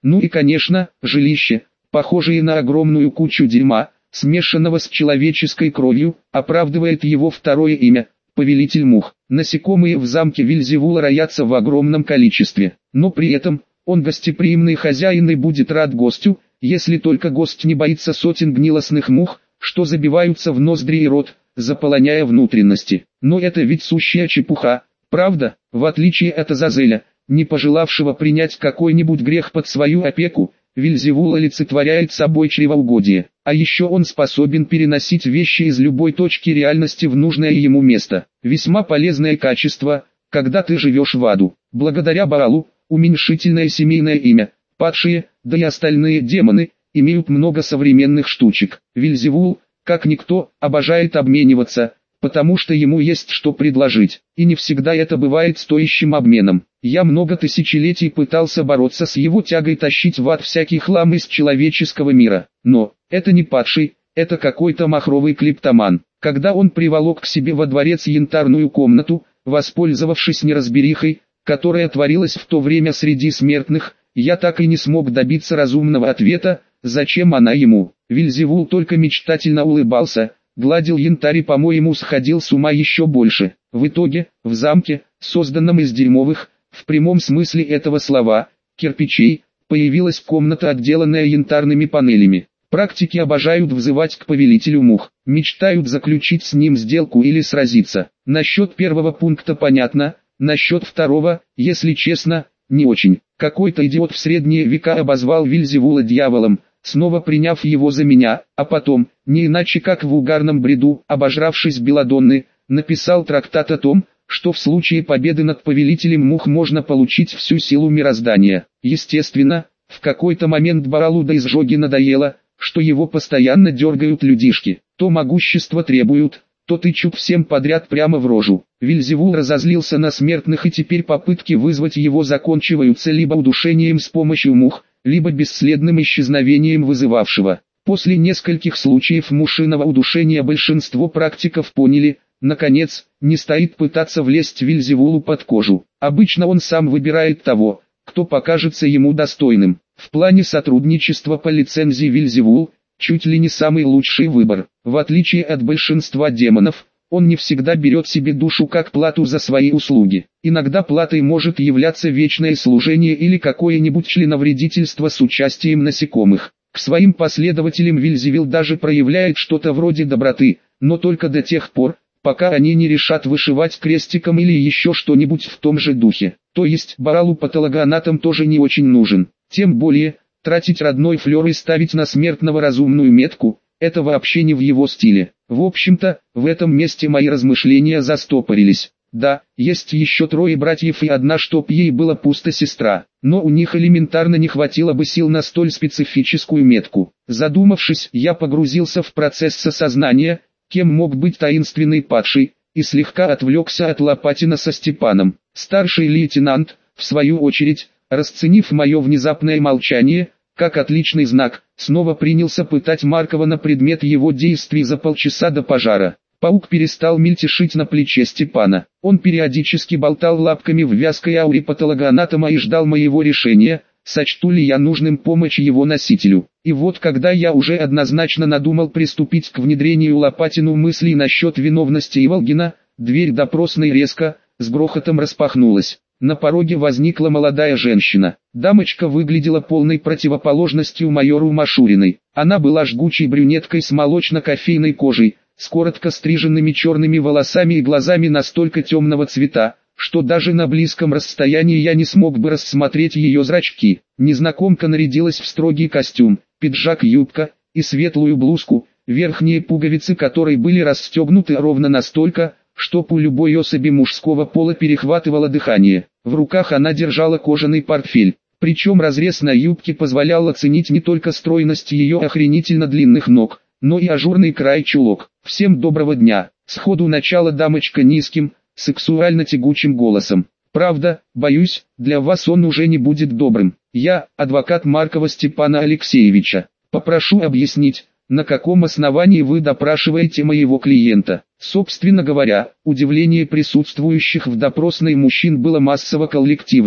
Ну и конечно, жилище, похожее на огромную кучу дерьма, смешанного с человеческой кровью, оправдывает его второе имя – повелитель мух. Насекомые в замке Вельзевула роятся в огромном количестве, но при этом, он гостеприимный хозяин и будет рад гостю, если только гость не боится сотен гнилостных мух, что забиваются в ноздри и рот, заполоняя внутренности. Но это ведь сущая чепуха, правда? В отличие от Азазеля, не пожелавшего принять какой-нибудь грех под свою опеку, Вельзевул олицетворяет собой чревоугодие. А еще он способен переносить вещи из любой точки реальности в нужное ему место. Весьма полезное качество, когда ты живешь в аду. Благодаря Баалу, уменьшительное семейное имя, падшие, да и остальные демоны, имеют много современных штучек. Вельзевул, как никто, обожает обмениваться, потому что ему есть что предложить, и не всегда это бывает стоящим обменом. Я много тысячелетий пытался бороться с его тягой тащить в ад всякий хлам из человеческого мира, но это не падший, это какой-то махровый клептоман. Когда он приволок к себе во дворец янтарную комнату, воспользовавшись неразберихой, которая творилась в то время среди смертных, я так и не смог добиться разумного ответа, зачем она ему. Вельзевул только мечтательно улыбался, гладил янтарь и, по-моему, сходил с ума еще больше. В итоге, в замке, созданном из дерьмовых, в прямом смысле этого слова, кирпичей, появилась комната, отделанная янтарными панелями. Практики обожают взывать к повелителю мух, мечтают заключить с ним сделку или сразиться. Насчет первого пункта понятно, насчет второго, если честно, не очень. Какой-то идиот в средние века обозвал Вельзевула дьяволом, снова приняв его за меня, а потом, не иначе как в угарном бреду, обожравшись белладонны, написал трактат о том, что в случае победы над повелителем мух можно получить всю силу мироздания. Естественно, в какой-то момент Баалу до изжоги надоело, что его постоянно дергают людишки, то могущество требуют, то тычут всем подряд прямо в рожу. Вельзевул разозлился на смертных, и теперь попытки вызвать его закончиваются либо удушением с помощью мух, либо бесследным исчезновением вызывавшего. После нескольких случаев мушиного удушения большинство практиков поняли, наконец, не стоит пытаться влезть Вельзевулу под кожу. Обычно он сам выбирает того, кто покажется ему достойным. В плане сотрудничества по лицензии Вельзевул чуть ли не самый лучший выбор. В отличие от большинства демонов, он не всегда берет себе душу как плату за свои услуги. Иногда платой может являться вечное служение или какое-нибудь членовредительство с участием насекомых. К своим последователям Вельзевул даже проявляет что-то вроде доброты, но только до тех пор, пока они не решат вышивать крестиком или еще что-нибудь в том же духе. То есть Баалу патологоанатом тоже не очень нужен. Тем более, тратить родной флёр и ставить на смертного разумную метку – это вообще не в его стиле. В общем-то, в этом месте мои размышления застопорились. Да, есть еще 3 братьев и одна, чтоб ей было пусто, сестра, но у них элементарно не хватило бы сил на столь специфическую метку. Задумавшись, я погрузился в процесс осознания, кем мог быть таинственный падший, и слегка отвлекся от Лопатина со Степаном. Старший лейтенант, в свою очередь, расценив мое внезапное молчание, как отличный знак, снова принялся пытать Маркова на предмет его действий за полчаса до пожара. Паук перестал мельтешить на плече Степана. Он периодически болтал лапками в вязкой ауре патологоанатома и ждал моего решения, сочту ли я нужным помочь его носителю. И вот когда я уже однозначно надумал приступить к внедрению Лопатину мыслей насчет виновности Иволгина, дверь допросной резко, с грохотом распахнулась. На пороге возникла молодая женщина. Дамочка выглядела полной противоположностью майору Машуриной. Она была жгучей брюнеткой с молочно-кофейной кожей, с коротко стриженными черными волосами и глазами настолько темного цвета, что даже на близком расстоянии я не смог бы рассмотреть ее зрачки. Незнакомка нарядилась в строгий костюм, пиджак-юбка и светлую блузку, верхние пуговицы которой были расстегнуты ровно настолько, чтоб у любой особи мужского пола перехватывало дыхание. В руках она держала кожаный портфель, причем разрез на юбке позволял оценить не только стройность ее охренительно длинных ног, но и ажурный край чулок. «Всем доброго дня!» Сходу начала дамочка низким, сексуально-тягучим голосом. «Правда, боюсь, для вас он уже не будет добрым. Я, адвокат Маркова Степана Алексеевича. Попрошу объяснить, на каком основании вы допрашиваете моего клиента». Собственно говоря, удивление присутствующих в допросной мужчин было массово коллективным.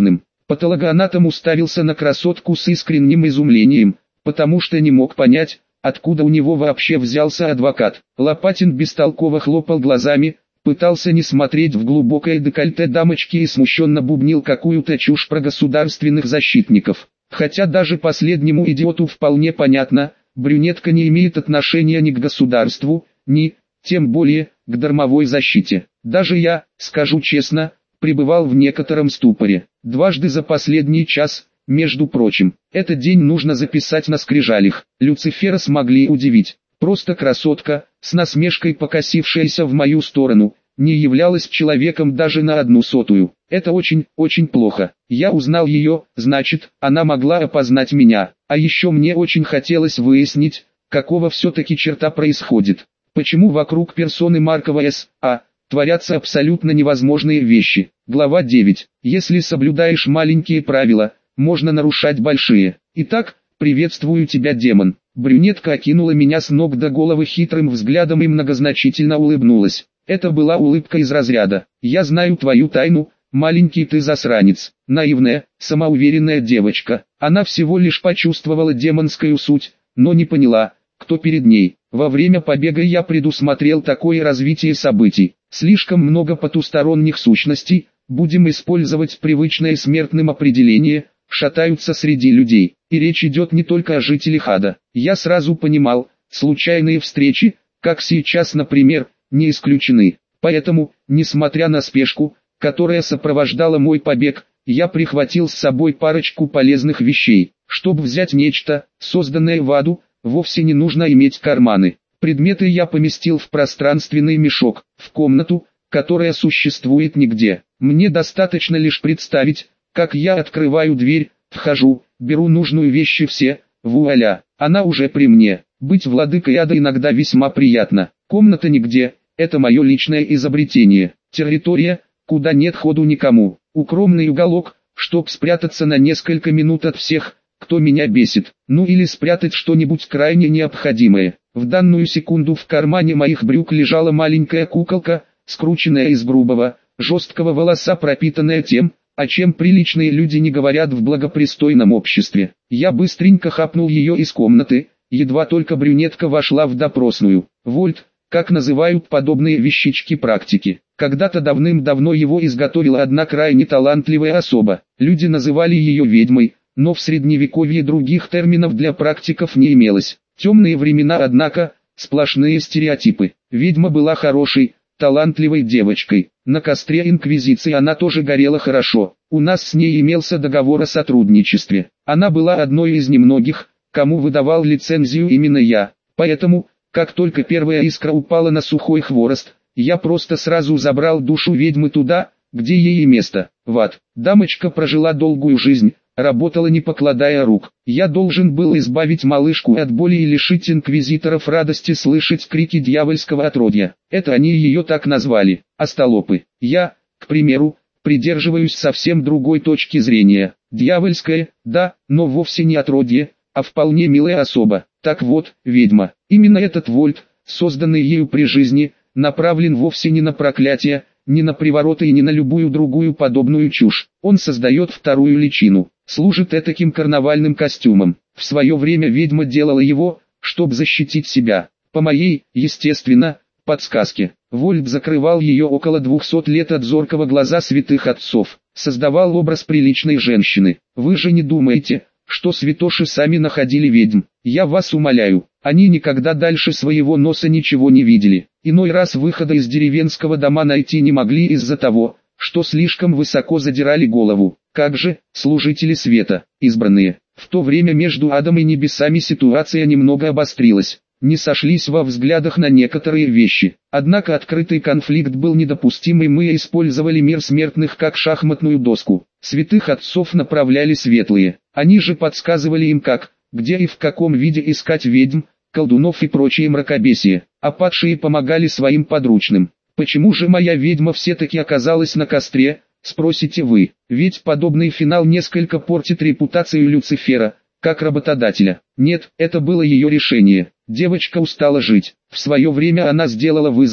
Патологоанатом уставился на красотку с искренним изумлением, потому что не мог понять, откуда у него вообще взялся адвокат. Лопатин бестолково хлопал глазами, пытался не смотреть в глубокое декольте дамочки и смущенно бубнил какую-то чушь про государственных защитников. Хотя даже последнему идиоту вполне понятно, брюнетка не имеет отношения ни к государству, ни, тем более, к дармовой защите. Даже я, скажу честно, пребывал в некотором ступоре. Дважды за последний час, между прочим, этот день нужно записать на скрижалях. Люцифера смогли удивить. Просто красотка, с насмешкой покосившаяся в мою сторону, не являлась человеком даже на 1/100. Это очень, очень плохо. Я узнал ее, значит, она могла опознать меня. А еще мне очень хотелось выяснить, какого все-таки черта происходит. Почему вокруг персоны Маркова С.А. творятся абсолютно невозможные вещи. Глава 9. Если соблюдаешь маленькие правила, можно нарушать большие. Итак, приветствую тебя, демон. Брюнетка окинула меня с ног до головы хитрым взглядом и многозначительно улыбнулась. Это была улыбка из разряда: «Я знаю твою тайну, маленький ты засранец». Наивная, самоуверенная девочка. Она всего лишь почувствовала демонскую суть, но не поняла, кто перед ней. Во время побега я предусмотрел такое развитие событий. Слишком много потусторонних сущностей, будем использовать привычное смертным определение, шатаются среди людей. И речь идет не только о жителях ада. Я сразу понимал, случайные встречи, как сейчас, например, не исключены. Поэтому, несмотря на спешку, которая сопровождала мой побег, я прихватил с собой парочку полезных вещей. Чтобы взять нечто, созданное в аду, вовсе не нужно иметь карманы. Предметы я поместил в пространственный мешок, в комнату, которая существует нигде. Мне достаточно лишь представить, как я открываю дверь, вхожу, беру нужную вещь и все, вуаля, она уже при мне. Быть владыкой ада иногда весьма приятно. Комната нигде, это мое личное изобретение. Территория, куда нет ходу никому. Укромный уголок, чтоб спрятаться на несколько минут от всех, кто меня бесит. Ну или спрятать что-нибудь крайне необходимое. В данную секунду в кармане моих брюк лежала маленькая куколка, скрученная из грубого, жесткого волоса, пропитанная тем, о чем приличные люди не говорят в благопристойном обществе. Я быстренько хапнул ее из комнаты, едва только брюнетка вошла в допросную. Вольт, как называют подобные вещички практики. Когда-то давным-давно его изготовила одна крайне талантливая особа. Люди называли ее ведьмой, но в средневековье других терминов для практиков не имелось. Темные времена, однако, сплошные стереотипы. Ведьма была хорошей, талантливой девочкой. На костре Инквизиции она тоже горела хорошо. У нас с ней имелся договор о сотрудничестве. Она была одной из немногих, кому выдавал лицензию именно я. Поэтому, как только первая искра упала на сухой хворост, я просто сразу забрал душу ведьмы туда, где ей и место, в ад. Дамочка прожила долгую жизнь, работала не покладая рук. Я должен был избавить малышку от боли и лишить инквизиторов радости слышать крики дьявольского отродья. Это они ее так назвали, остолопы. Я, к примеру, придерживаюсь совсем другой точки зрения. Дьявольское, да, но вовсе не отродье, а вполне милая особа. Так вот, ведьма, именно этот Вольт, созданный ею при жизни, направлен вовсе не на проклятие, не на привороты и не на любую другую подобную чушь. Он создает вторую личину, служит этаким карнавальным костюмом. В свое время ведьма делала его, чтобы защитить себя. По моей, естественно, подсказке. Вольт закрывал ее около 200 лет от зоркого глаза святых отцов. Создавал образ приличной женщины. Вы же не думаете, что святоши сами находили ведьм? Я вас умоляю, они никогда дальше своего носа ничего не видели. Иной раз выхода из деревенского дома найти не могли из-за того, что слишком высоко задирали голову. Как же, служители света, избранные. В то время между адом и небесами ситуация немного обострилась. Не сошлись во взглядах на некоторые вещи. Однако открытый конфликт был недопустим, и мы использовали мир смертных как шахматную доску. Святых отцов направляли светлые. Они же подсказывали им как, где и в каком виде искать ведьм, колдунов и прочие мракобесие. А падшие помогали своим подручным. Почему же моя ведьма все-таки оказалась на костре, спросите вы? Ведь подобный финал несколько портит репутацию Люцифера, как работодателя. Нет, это было ее решение. Девочка устала жить. В свое время она сделала вызов,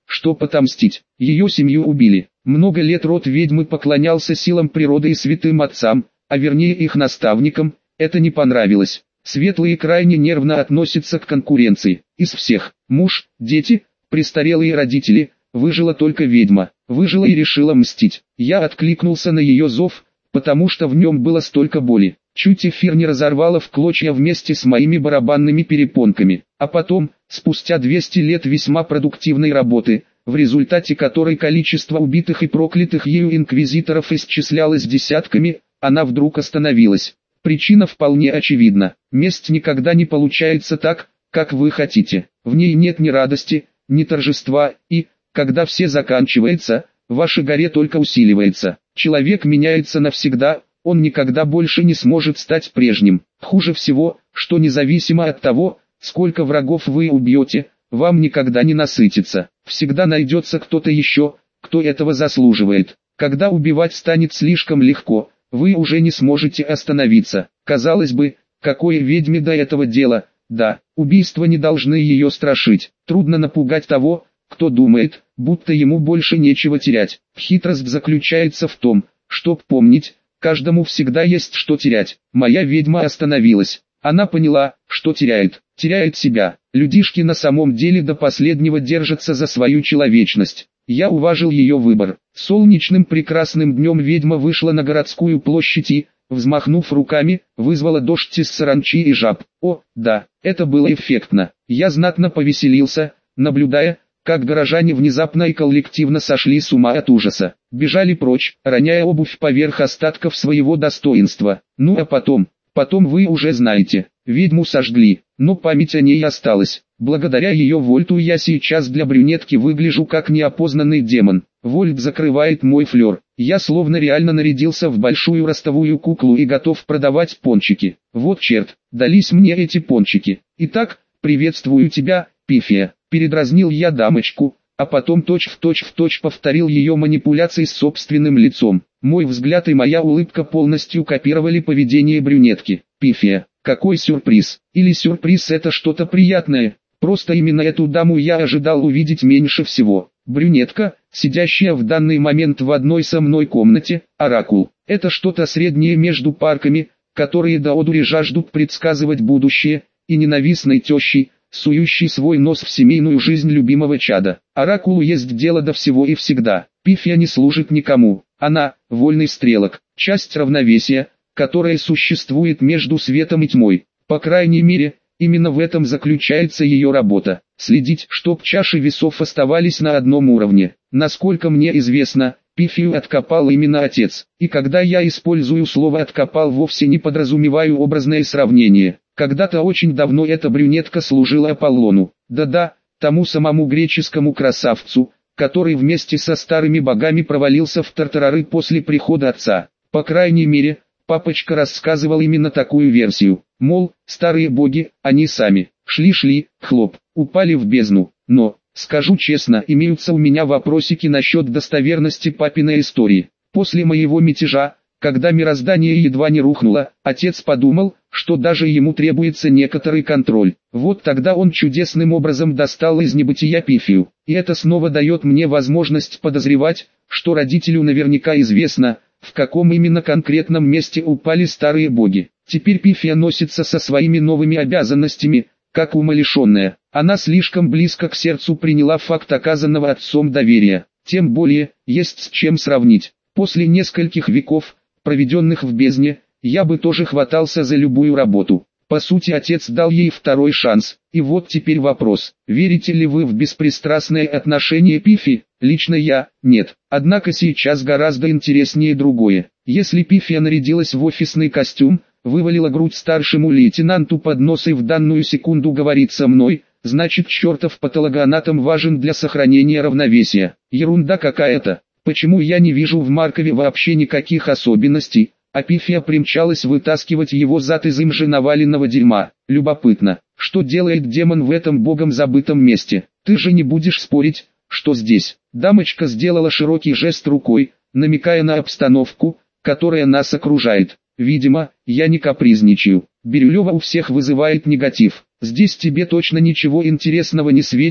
чтоб отомстить. Ее семью убили. Много лет род ведьмы поклонялся силам природы и святым отцам, а вернее их наставникам. Это не понравилось. Светлые крайне нервно относятся к конкуренции. Из всех, муж, дети, престарелые родители, выжила только ведьма. Выжила и решила мстить. Я откликнулся на ее зов, потому что в нем было столько боли. Чуть эфир не разорвало в клочья вместе с моими барабанными перепонками. А потом, спустя 200 лет весьма продуктивной работы, в результате которой количество убитых и проклятых ею инквизиторов исчислялось десятками, она вдруг остановилась. Причина вполне очевидна. Месть никогда не получается так, как вы хотите. В ней нет ни радости, ни торжества, и, когда все заканчивается, ваша горе только усиливается. Человек меняется навсегда, он никогда больше не сможет стать прежним. Хуже всего, что независимо от того, сколько врагов вы убьете, вам никогда не насытиться. Всегда найдется кто-то еще, кто этого заслуживает. Когда убивать станет слишком легко, вы уже не сможете остановиться. Казалось бы, какое ведьме до этого дело? Да, убийства не должны ее страшить. Трудно напугать того, кто думает, будто ему больше нечего терять. Хитрость заключается в том, чтоб помнить, каждому всегда есть что терять. Моя ведьма остановилась. Она поняла, что теряет. Теряет себя. Людишки на самом деле до последнего держатся за свою человечность. Я уважил ее выбор. Солнечным прекрасным днем ведьма вышла на городскую площадь и, взмахнув руками, вызвала дождь из саранчи и жаб. О, да, это было эффектно. Я знатно повеселился, наблюдая, как горожане внезапно и коллективно сошли с ума от ужаса. Бежали прочь, роняя обувь поверх остатков своего достоинства. Ну а потом вы уже знаете, ведьму сожгли, но память о ней осталась. Благодаря ее вольту я сейчас для брюнетки выгляжу как неопознанный демон. Вольт закрывает мой флер. Я словно реально нарядился в большую ростовую куклу и готов продавать пончики. Вот черт, дались мне эти пончики. Итак, приветствую тебя, Пифия. Передразнил я дамочку, а потом точь-в-точь повторил ее манипуляции с собственным лицом. Мой взгляд и моя улыбка полностью копировали поведение брюнетки. Пифия, какой сюрприз. Или сюрприз это что-то приятное. Просто именно эту даму я ожидал увидеть меньше всего. Брюнетка, сидящая в данный момент в одной со мной комнате, оракул. Это что-то среднее между парками, которые до одури жаждут предсказывать будущее, и ненавистной тещей, сующий свой нос в семейную жизнь любимого чада. Оракулу есть дело до всего и всегда. Пифия не служит никому. Она – вольный стрелок, часть равновесия, которое существует между светом и тьмой. По крайней мере, именно в этом заключается ее работа. Следить, чтоб чаши весов оставались на одном уровне. Насколько мне известно, Пифию откопал именно отец. И когда я использую слово «откопал», вовсе не подразумеваю образное сравнение. Когда-то очень давно эта брюнетка служила Аполлону. Да-да, тому самому греческому красавцу, который вместе со старыми богами провалился в тартарары после прихода отца. По крайней мере, папочка рассказывал именно такую версию. Мол, старые боги, они сами, шли-шли, хлоп, упали в бездну. Но, скажу честно, имеются у меня вопросики насчет достоверности папиной истории. После моего мятежа, когда мироздание едва не рухнуло, отец подумал, что даже ему требуется некоторый контроль. Вот тогда он чудесным образом достал из небытия Пифию. И это снова дает мне возможность подозревать, что родителю наверняка известно, в каком именно конкретном месте упали старые боги. Теперь Пифия носится со своими новыми обязанностями, как умалишенная. Она слишком близко к сердцу приняла факт оказанного отцом доверия. Тем более, есть с чем сравнить. После нескольких веков, проведенных в бездне, я бы тоже хватался за любую работу. По сути, отец дал ей второй шанс. И вот теперь вопрос: верите ли вы в беспристрастное отношение Пифи? Лично я – нет. Однако сейчас гораздо интереснее другое. Если Пифия нарядилась в офисный костюм, вывалила грудь старшему лейтенанту под нос и в данную секунду говорит со мной, значит чертов патологоанатом важен для сохранения равновесия. Ерунда какая-то. Почему я не вижу в Маркове вообще никаких особенностей, а Пифия примчалась вытаскивать его зад из им же наваленного дерьма? Любопытно, что делает демон в этом богом забытом месте? Ты же не будешь спорить, что здесь? Дамочка сделала широкий жест рукой, намекая на обстановку, которая нас окружает. Видимо, я не капризничаю. Бирюлева у всех вызывает негатив. Здесь тебе точно ничего интересного не светит,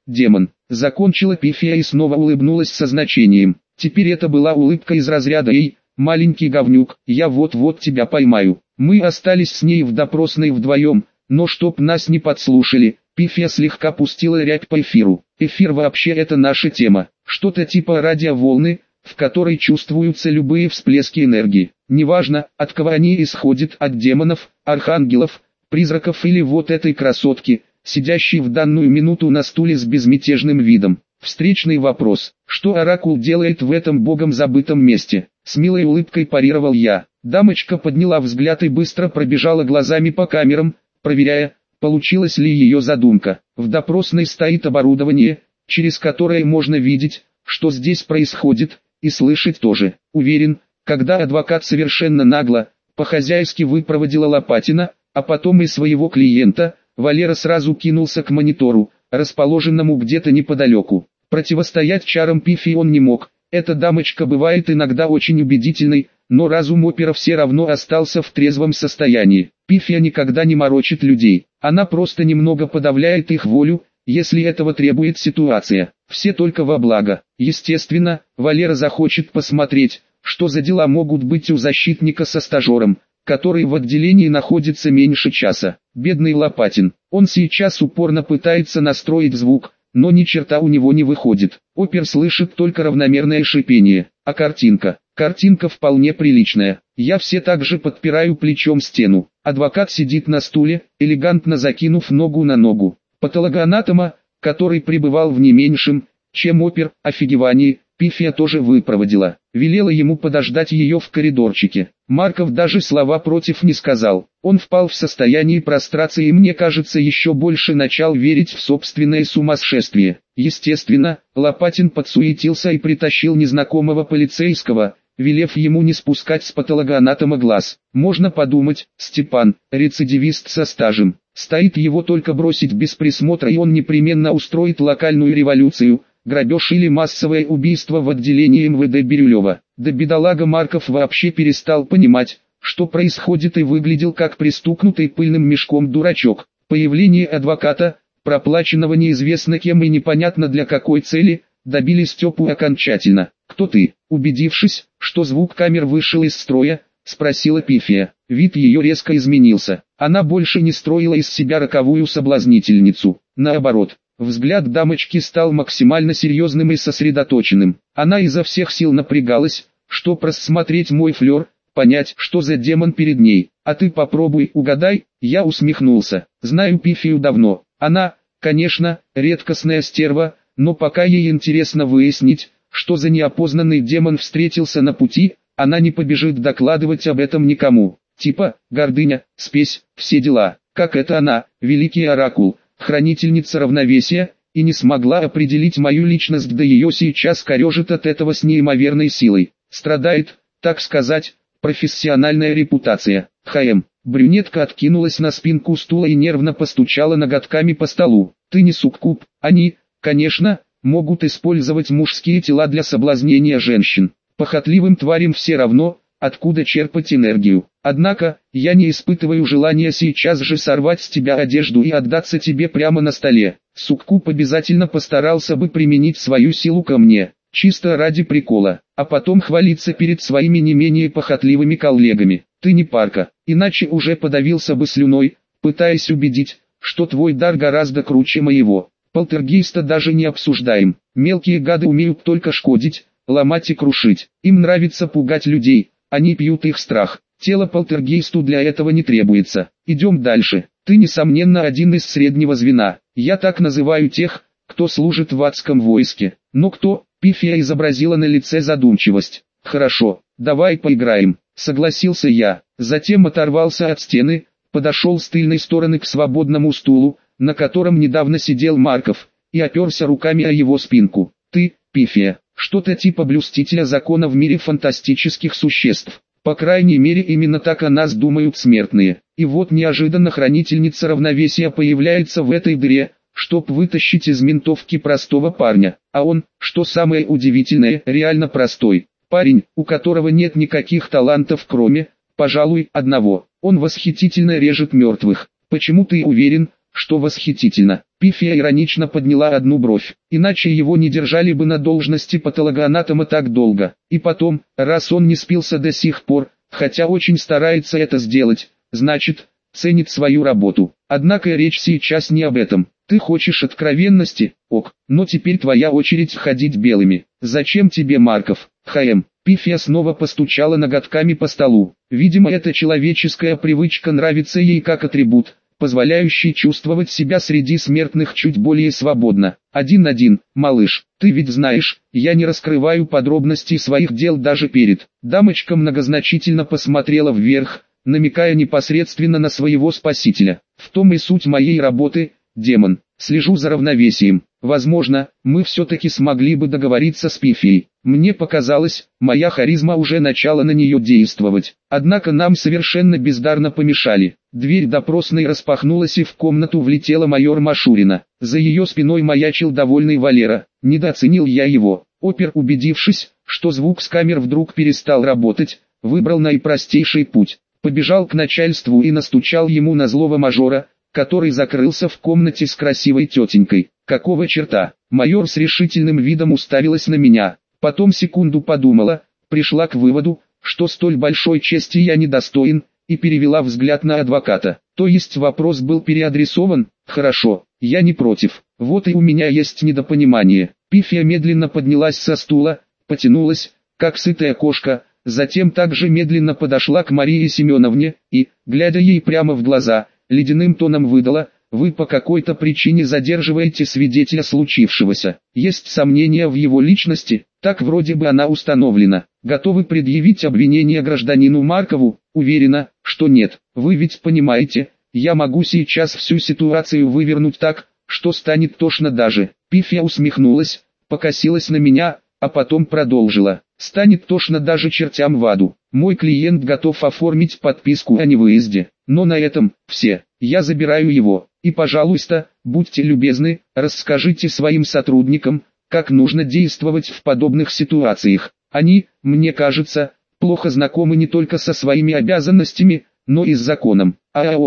демон. Закончила Пифия и снова улыбнулась со значением. Теперь это была улыбка из разряда «Эй, маленький говнюк, я вот-вот тебя поймаю». Мы остались с ней в допросной вдвоем, но чтоб нас не подслушали, Пифия слегка пустила рябь по эфиру. Эфир вообще это наша тема, что-то типа радиоволны, в которой чувствуются любые всплески энергии. Неважно, от кого они исходят, от демонов, архангелов, призраков или вот этой красотки, сидящей в данную минуту на стуле с безмятежным видом. Встречный вопрос: что Оракул делает в этом богом забытом месте? С милой улыбкой парировал я. Дамочка подняла взгляд и быстро пробежала глазами по камерам, проверяя, получилась ли ее задумка. В допросной стоит оборудование, через которое можно видеть, что здесь происходит, и слышать тоже. Уверен, когда адвокат совершенно нагло, по-хозяйски выпроводила Лопатина, а потом и своего клиента, Валера сразу кинулся к монитору, расположенному где-то неподалеку. Противостоять чарам Пифии он не мог. Эта дамочка бывает иногда очень убедительной, но разум опера все равно остался в трезвом состоянии. Пифия никогда не морочит людей, она просто немного подавляет их волю, если этого требует ситуация. Все только во благо. Естественно, Валера захочет посмотреть, что за дела могут быть у защитника со стажером, который в отделении находится меньше часа. Бедный Лопатин. Он сейчас упорно пытается настроить звук, но ни черта у него не выходит. Опер слышит только равномерное шипение. А картинка? Картинка вполне приличная. Я все так же подпираю плечом стену. Адвокат сидит на стуле, элегантно закинув ногу на ногу. Патологоанатома, который пребывал в не меньшем, чем опер, офигевании, Пифия тоже выпроводила. Велела ему подождать ее в коридорчике. Марков даже слова против не сказал. Он впал в состояние прострации и, мне кажется, еще больше начал верить в собственное сумасшествие. Естественно, Лопатин подсуетился и притащил незнакомого полицейского, велев ему не спускать с патологоанатома глаз. Можно подумать, Степан, рецидивист со стажем. Стоит его только бросить без присмотра, и он непременно устроит локальную революцию, грабеж или массовое убийство в отделении МВД Бирюлева. Да бедолага Марков вообще перестал понимать, что происходит, и выглядел как пристукнутый пыльным мешком дурачок. Появление адвоката, проплаченного неизвестно кем и непонятно для какой цели, добили Степу окончательно. «Кто ты?» Убедившись, что звук камер вышел из строя, спросила Пифия. Вид ее резко изменился. Она больше не строила из себя роковую соблазнительницу. Наоборот, взгляд дамочки стал максимально серьезным и сосредоточенным. Она изо всех сил напрягалась, чтобы рассмотреть мой флер, понять, что за демон перед ней. «А ты попробуй, угадай», я усмехнулся. Знаю Пифию давно. Она, конечно, редкостная стерва, но пока ей интересно выяснить, что за неопознанный демон встретился на пути, она не побежит докладывать об этом никому. Типа, гордыня, спесь, все дела. Как это она, великий оракул, хранительница равновесия, и не смогла определить мою личность, да ее сейчас корежит от этого с неимоверной силой. Страдает, так сказать, профессиональная репутация. Брюнетка откинулась на спинку стула и нервно постучала ноготками по столу. Ты не суккуб, они, конечно, могут использовать мужские тела для соблазнения женщин. Похотливым тварям все равно, откуда черпать энергию. Однако, я не испытываю желания сейчас же сорвать с тебя одежду и отдаться тебе прямо на столе. Суккуб обязательно постарался бы применить свою силу ко мне, чисто ради прикола, а потом хвалиться перед своими не менее похотливыми коллегами. Ты не парка, иначе уже подавился бы слюной, пытаясь убедить, что твой дар гораздо круче моего. Полтергейста даже не обсуждаем. Мелкие гады умеют только шкодить, ломать и крушить. Им нравится пугать людей, они пьют их страх. Тело полтергейсту для этого не требуется. Идем дальше. Ты несомненно один из среднего звена. Я так называю тех, кто служит в адском войске. Но кто? Пифия изобразила на лице задумчивость. Хорошо, давай поиграем, согласился я. Затем оторвался от стены, подошел с тыльной стороны к свободному стулу, на котором недавно сидел Марков, и оперся руками о его спинку. Ты, Пифия, что-то типа блюстителя закона в мире фантастических существ. По крайней мере именно так о нас думают смертные. И вот неожиданно хранительница равновесия появляется в этой дыре, чтоб вытащить из ментовки простого парня. А он, что самое удивительное, реально простой. Парень, у которого нет никаких талантов кроме, пожалуй, одного. Он восхитительно режет мертвых. Почему ты уверен, что восхитительно. Пифия иронично подняла одну бровь. Иначе его не держали бы на должности патологоанатома так долго. И потом, раз он не спился до сих пор, хотя очень старается это сделать, значит, ценит свою работу. Однако речь сейчас не об этом. Ты хочешь откровенности? Ок, но теперь твоя очередь ходить белыми. Зачем тебе Марков? Пифия снова постучала ноготками по столу. Видимо, эта человеческая привычка нравится ей как атрибут, позволяющий чувствовать себя среди смертных чуть более свободно. 1-1, малыш, ты ведь знаешь, я не раскрываю подробностей своих дел даже перед. Дамочка многозначительно посмотрела вверх, намекая непосредственно на своего спасителя. В том и суть моей работы, демон. Слежу за равновесием. Возможно, мы все-таки смогли бы договориться с Пифией. Мне показалось, моя харизма уже начала на нее действовать. Однако нам совершенно бездарно помешали. Дверь допросной распахнулась и в комнату влетела майор Машурина. За ее спиной маячил довольный Валера. Недооценил я его. Опер, убедившись, что звук с камер вдруг перестал работать, выбрал наипростейший путь. Побежал к начальству и настучал ему на злого мажора, который закрылся в комнате с красивой тетенькой. Какого черта? Майор с решительным видом уставилась на меня. Потом секунду подумала, пришла к выводу, что столь большой чести я недостоин, и перевела взгляд на адвоката. То есть вопрос был переадресован? Хорошо, я не против. Вот и у меня есть недопонимание. Пифия медленно поднялась со стула, потянулась, как сытая кошка, затем также медленно подошла к Марии Семеновне и, глядя ей прямо в глаза, ледяным тоном выдала: «Вы по какой-то причине задерживаете свидетеля случившегося. Есть сомнения в его личности, так вроде бы она установлена. Готовы предъявить обвинение гражданину Маркову?» «Уверена, что нет. Вы ведь понимаете, я могу сейчас всю ситуацию вывернуть так, что станет тошно даже». Пифия усмехнулась, покосилась на меня, а потом продолжила: «Станет тошно даже чертям в аду. Мой клиент готов оформить подписку о невыезде, но на этом все. Я забираю его. И, пожалуйста, будьте любезны, расскажите своим сотрудникам, как нужно действовать в подобных ситуациях. Они, мне кажется, плохо знакомы не только со своими обязанностями, но и с законом».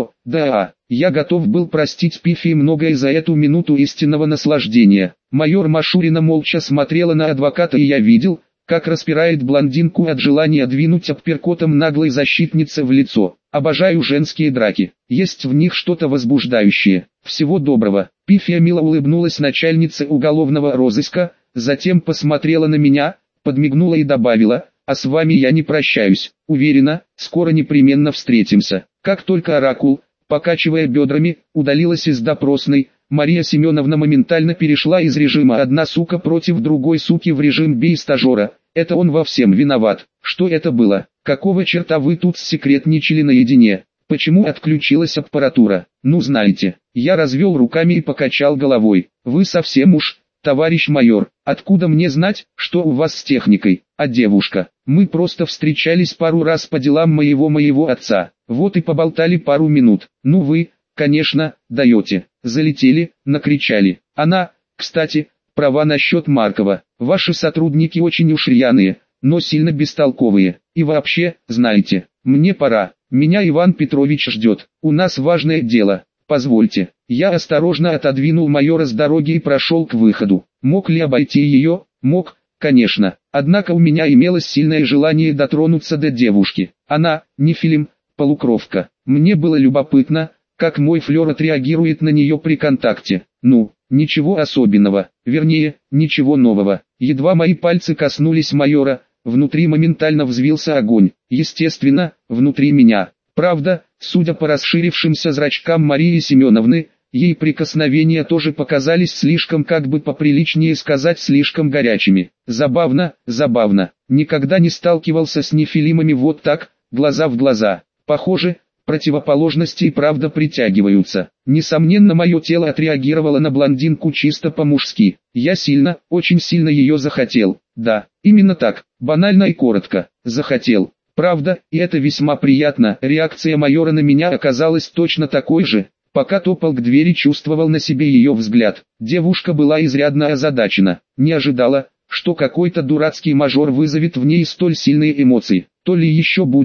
Я готов был простить Пифии многое за эту минуту истинного наслаждения. Майор Машурина молча смотрела на адвоката, и я видел, как распирает блондинку от желания двинуть апперкотом наглой защитнице в лицо. Обожаю женские драки, есть в них что-то возбуждающее. Всего доброго. Пифия мило улыбнулась начальнице уголовного розыска, затем посмотрела на меня, подмигнула и добавила: «А с вами я не прощаюсь. Уверена, скоро непременно встретимся». Как только оракул, покачивая бедрами, удалилась из допросной, Мария Семеновна моментально перешла из режима «одна сука против другой суки» в режим «бей стажера». Это он во всем виноват. Что это было? Какого черта вы тут секретничали наедине? Почему отключилась аппаратура? Ну знаете, я развел руками и покачал головой. Вы совсем уж, товарищ майор, откуда мне знать, что у вас с техникой? А девушка? Мы просто встречались пару раз по делам моего отца. Вот и поболтали пару минут. Ну вы, конечно, даете. Залетели, накричали. Она, кстати, права насчет Маркова. Ваши сотрудники очень уж рьяные, но сильно бестолковые. И вообще, знаете, мне пора. Меня Иван Петрович ждет. У нас важное дело. Позвольте». Я осторожно отодвинул майора с дороги и прошел к выходу. Мог ли обойти ее? Мог, конечно. Однако у меня имелось сильное желание дотронуться до девушки. Она, нефилим, полукровка. Мне было любопытно, как мой флёр отреагирует на нее при контакте. Ну, ничего особенного, вернее, ничего нового. Едва мои пальцы коснулись майора, внутри моментально взвился огонь. Естественно, внутри меня. Правда, судя по расширившимся зрачкам Марии Семеновны, ей прикосновения тоже показались слишком, как бы поприличнее сказать, слишком горячими. Забавно, забавно. Никогда не сталкивался с нефилимами вот так, глаза в глаза. Похоже, противоположности и правда притягиваются. Несомненно, мое тело отреагировало на блондинку чисто по-мужски. Я сильно, очень сильно ее захотел. Да, именно так, банально и коротко. Захотел. Правда, и это весьма приятно. Реакция майора на меня оказалась точно такой же. Пока топал к двери, чувствовал на себе ее взгляд. Девушка была изрядно озадачена. Не ожидала, что какой-то дурацкий мажор вызовет в ней столь сильные эмоции. То ли еще будет,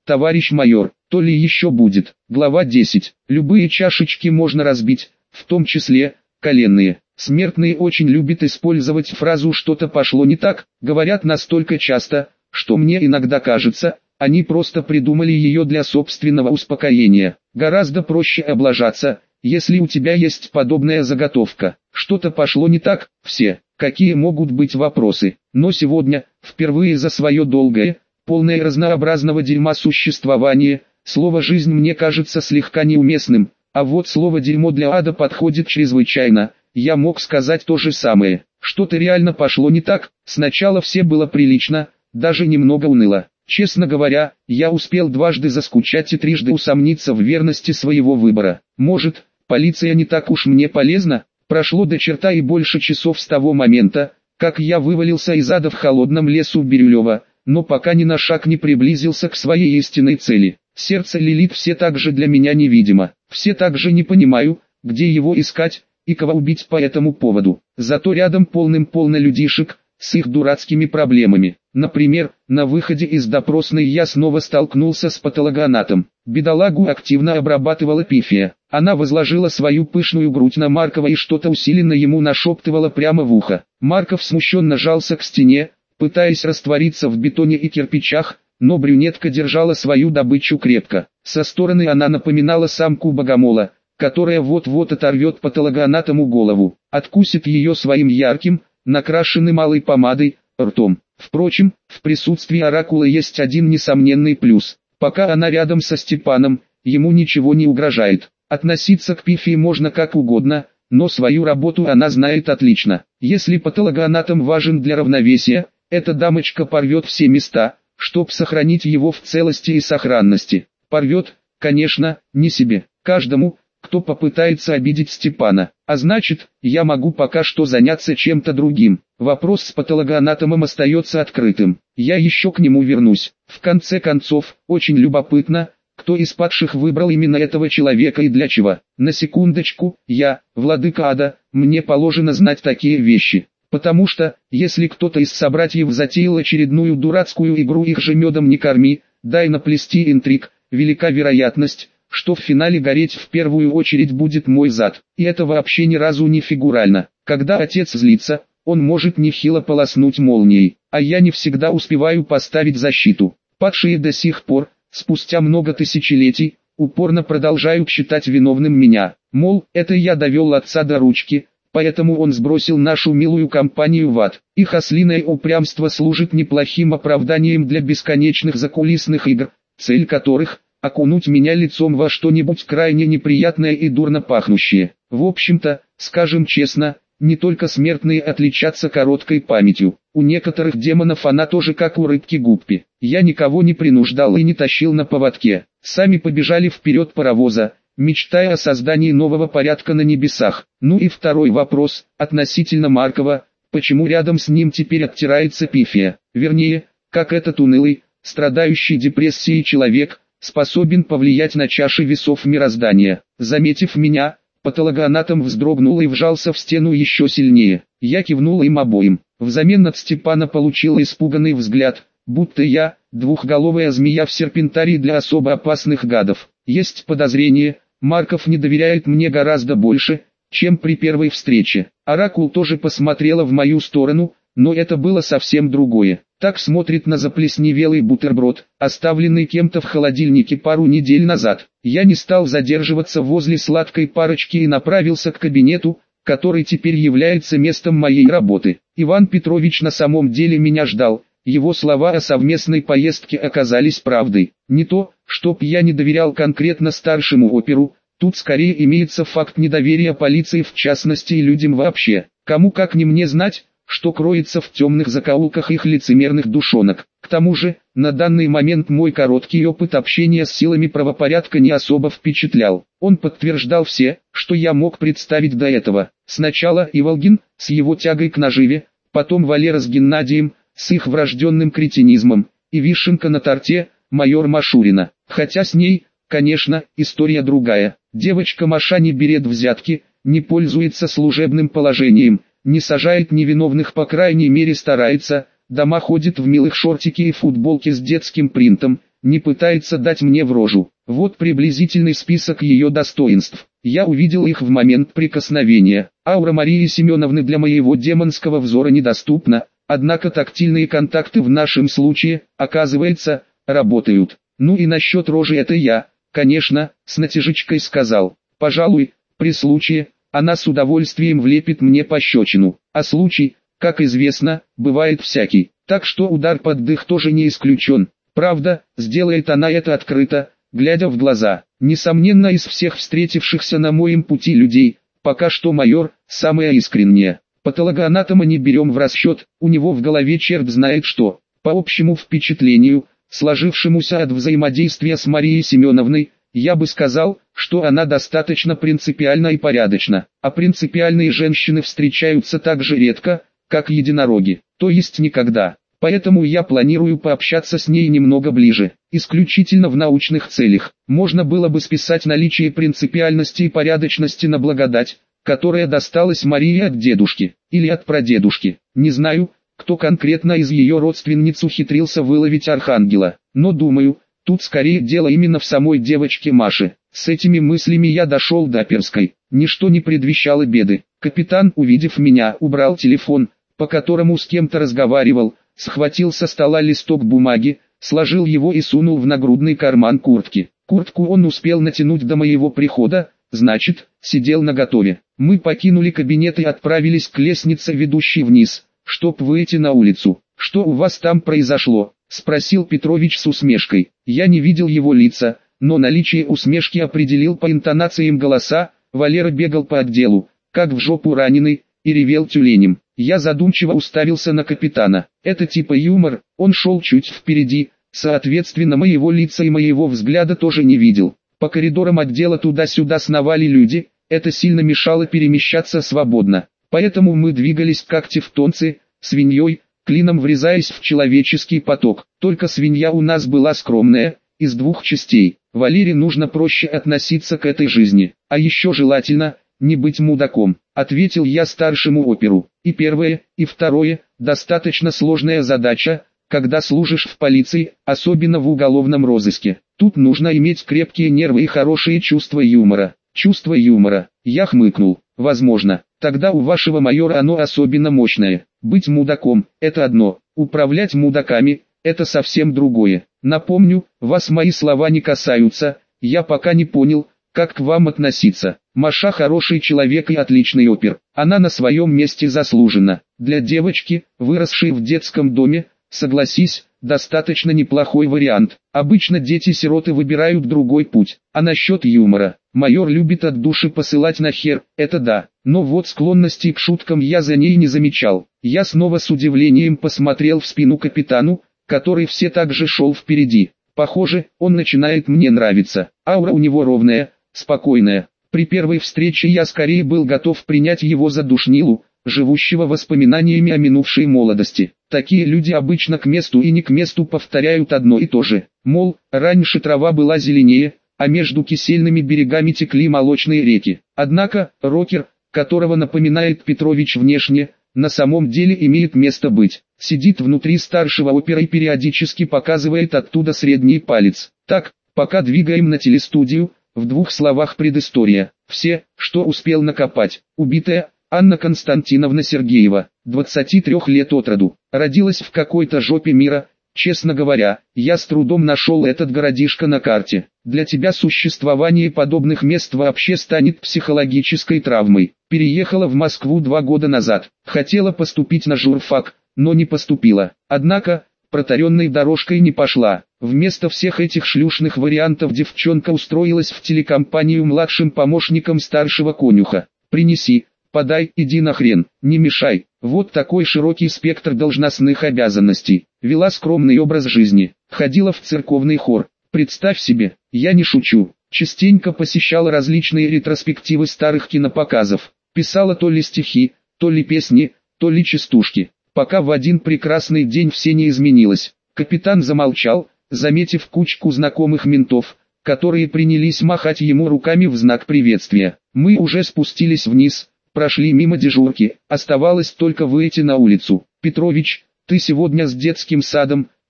товарищ майор, то ли еще будет. Глава 10. Любые чашечки можно разбить, в том числе, коленные. Смертные очень любят использовать фразу «что-то пошло не так», говорят настолько часто, что мне иногда кажется, они просто придумали ее для собственного успокоения. Гораздо проще облажаться, если у тебя есть подобная заготовка. Что-то пошло не так, все, какие могут быть вопросы. Но сегодня, впервые за свое долгое, полное разнообразного дерьма существование, слово «жизнь» мне кажется слегка неуместным, а вот слово «дерьмо» для ада подходит чрезвычайно. Я мог сказать то же самое. Что-то реально пошло не так, сначала все было прилично, даже немного уныло. Честно говоря, я успел дважды заскучать и трижды усомниться в верности своего выбора. Может, полиция не так уж мне полезна? Прошло до черта и больше часов с того момента, как я вывалился из ада в холодном лесу Бирюлева, но пока ни на шаг не приблизился к своей истинной цели. Сердце Лилит все так же для меня невидимо. Все так же не понимаю, где его искать и кого убить по этому поводу. Зато рядом полным-полно людишек, с их дурацкими проблемами. Например, на выходе из допросной я снова столкнулся с патологоанатом. Бедолагу активно обрабатывала Пифия. Она возложила свою пышную грудь на Маркова и что-то усиленно ему нашептывала прямо в ухо. Марков смущенно жался к стене, пытаясь раствориться в бетоне и кирпичах, но брюнетка держала свою добычу крепко. Со стороны она напоминала самку богомола, которая вот-вот оторвет патологоанатому голову, откусит ее своим ярким, накрашенным алой помадой, ртом. Впрочем, в присутствии оракула есть один несомненный плюс. Пока она рядом со Степаном, ему ничего не угрожает. Относиться к Пифии можно как угодно, но свою работу она знает отлично. Если патологоанатом важен для равновесия, эта дамочка порвет все места, чтоб сохранить его в целости и сохранности. Порвет, конечно, не себе, каждому, кто попытается обидеть Степана. А значит, я могу пока что заняться чем-то другим. Вопрос с патологоанатомом остается открытым. Я еще к нему вернусь. В конце концов, очень любопытно, кто из падших выбрал именно этого человека и для чего. На секундочку, я, владыка ада, мне положено знать такие вещи. Потому что, если кто-то из собратьев затеял очередную дурацкую игру «их же медом не корми», дай наплести интриг, велика вероятность, что в финале гореть в первую очередь будет мой зад. И это вообще ни разу не фигурально. Когда отец злится, он может нехило полоснуть молнией, а я не всегда успеваю поставить защиту. Падшие до сих пор, спустя много тысячелетий, упорно продолжают считать виновным меня. Мол, это я довел отца до ручки, поэтому он сбросил нашу милую компанию в ад. Их ослиное упрямство служит неплохим оправданием для бесконечных закулисных игр, цель которых – окунуть меня лицом во что-нибудь крайне неприятное и дурно пахнущее. В общем-то, скажем честно, не только смертные отличатся короткой памятью. У некоторых демонов она тоже как у рыбки Гуппи. Я никого не принуждал и не тащил на поводке. Сами побежали вперед паровоза, мечтая о создании нового порядка на небесах. Ну и второй вопрос, относительно Маркова, почему рядом с ним теперь оттирается Пифия? Вернее, как этот унылый, страдающий депрессией человек, способен повлиять на чаши весов мироздания. Заметив меня, патологоанатом вздрогнул и вжался в стену еще сильнее. Я кивнул им обоим. Взамен от Степана получил испуганный взгляд, будто я, двухголовая змея в серпентарии для особо опасных гадов. Есть подозрение, Марков не доверяет мне гораздо больше, чем при первой встрече. Оракул тоже посмотрела в мою сторону, но это было совсем другое. Так смотрит на заплесневелый бутерброд, оставленный кем-то в холодильнике пару недель назад. Я не стал задерживаться возле сладкой парочки и направился к кабинету, который теперь является местом моей работы. Иван Петрович на самом деле меня ждал. Его слова о совместной поездке оказались правдой. Не то, чтоб я не доверял конкретно старшему оперу, тут скорее имеется факт недоверия полиции в частности и людям вообще. Кому как не мне знать, что кроется в темных закоулках их лицемерных душонок. К тому же, на данный момент мой короткий опыт общения с силами правопорядка не особо впечатлял. Он подтверждал все, что я мог представить до этого. Сначала Иволгин, с его тягой к наживе, потом Валера с Геннадием, с их врожденным кретинизмом, и вишенка на торте, майор Машурина. Хотя с ней, конечно, история другая. Девочка Маша не берет взятки, не пользуется служебным положением, не сажает невиновных, по крайней мере старается, дома ходит в милых шортике и футболке с детским принтом, не пытается дать мне в рожу. Вот приблизительный список ее достоинств. Я увидел их в момент прикосновения. Аура Марии Семеновны для моего демонского взора недоступна, однако тактильные контакты в нашем случае, оказывается, работают. Ну и насчет рожи это я, конечно, с натяжечкой сказал. Пожалуй, при случае, она с удовольствием влепит мне пощечину. А случай, как известно, бывает всякий. Так что удар под дых тоже не исключен. Правда, сделает она это открыто, глядя в глаза. Несомненно, из всех встретившихся на моем пути людей, пока что майор, самая искренняя. Патологоанатома не берем в расчет, у него в голове черт знает что. По общему впечатлению, сложившемуся от взаимодействия с Марией Семеновной, я бы сказал, что она достаточно принципиальна и порядочна. А принципиальные женщины встречаются так же редко, как единороги, то есть никогда. Поэтому я планирую пообщаться с ней немного ближе, исключительно в научных целях. Можно было бы списать наличие принципиальности и порядочности на благодать, которая досталась Марии от дедушки, или от прадедушки. Не знаю, кто конкретно из ее родственниц ухитрился выловить архангела, но думаю, тут скорее дело именно в самой девочке Маше. С этими мыслями я дошел до Перской. Ничто не предвещало беды. Капитан, увидев меня, убрал телефон, по которому с кем-то разговаривал, схватил со стола листок бумаги, сложил его и сунул в нагрудный карман куртки. Куртку он успел натянуть до моего прихода, значит, сидел наготове. Мы покинули кабинет и отправились к лестнице, ведущей вниз, чтоб выйти на улицу. «Что у вас там произошло?» — спросил Петрович с усмешкой. Я не видел его лица, но наличие усмешки определил по интонациям голоса. Валера бегал по отделу, как в жопу раненый, и ревел тюленем. Я задумчиво уставился на капитана. Это типа юмор, он шел чуть впереди, соответственно моего лица и моего взгляда тоже не видел. По коридорам отдела туда-сюда сновали люди, это сильно мешало перемещаться свободно. Поэтому мы двигались как тевтонцы, свиньей, клином врезаясь в человеческий поток. Только свинья у нас была скромная, из двух частей. Валере нужно проще относиться к этой жизни, а еще желательно не быть мудаком, ответил я старшему оперу. И первое, и второе, достаточно сложная задача, когда служишь в полиции, особенно в уголовном розыске. Тут нужно иметь крепкие нервы и хорошее чувство юмора. Чувство юмора, я хмыкнул, возможно, тогда у вашего майора оно особенно мощное. Быть мудаком – это одно, управлять мудаками – это совсем другое. Напомню, вас мои слова не касаются, я пока не понял, как к вам относиться. Маша хороший человек и отличный опер. Она на своем месте заслужена. Для девочки, выросшей в детском доме, согласись, достаточно неплохой вариант. Обычно дети-сироты выбирают другой путь. А насчет юмора, майор любит от души посылать нахер, это да. Но вот склонности к шуткам я за ней не замечал. Я снова с удивлением посмотрел в спину капитану, который все так же шел впереди. Похоже, он начинает мне нравиться. Аура у него ровная, спокойная. При первой встрече я скорее был готов принять его за душнилу, живущего воспоминаниями о минувшей молодости. Такие люди обычно к месту и не к месту повторяют одно и то же. Мол, раньше трава была зеленее, а между кисельными берегами текли молочные реки. Однако, рокер, которого напоминает Петрович внешне, на самом деле имеет место быть. Сидит внутри старшего опера и периодически показывает оттуда средний палец. Так, пока двигаем на телестудию, в двух словах предыстория. Все, что успел накопать. Убитая Анна Константиновна Сергеева, 23 лет от роду, родилась в какой-то жопе мира. Честно говоря, я с трудом нашел этот городишко на карте. Для тебя существование подобных мест вообще станет психологической травмой. Переехала в Москву 2 года назад. Хотела поступить на журфак, но не поступила. Однако, протаренной дорожкой не пошла. Вместо всех этих шлюшных вариантов девчонка устроилась в телекомпанию младшим помощником старшего конюха. Принеси, подай, иди нахрен, не мешай. Вот такой широкий спектр должностных обязанностей. Вела скромный образ жизни, ходила в церковный хор. Представь себе, я не шучу, частенько посещала различные ретроспективы старых кинопоказов. Писала то ли стихи, то ли песни, то ли частушки. Пока в один прекрасный день все не изменилось. Капитан замолчал, заметив кучку знакомых ментов, которые принялись махать ему руками в знак приветствия. Мы уже спустились вниз, прошли мимо дежурки, оставалось только выйти на улицу. «Петрович, ты сегодня с детским садом?»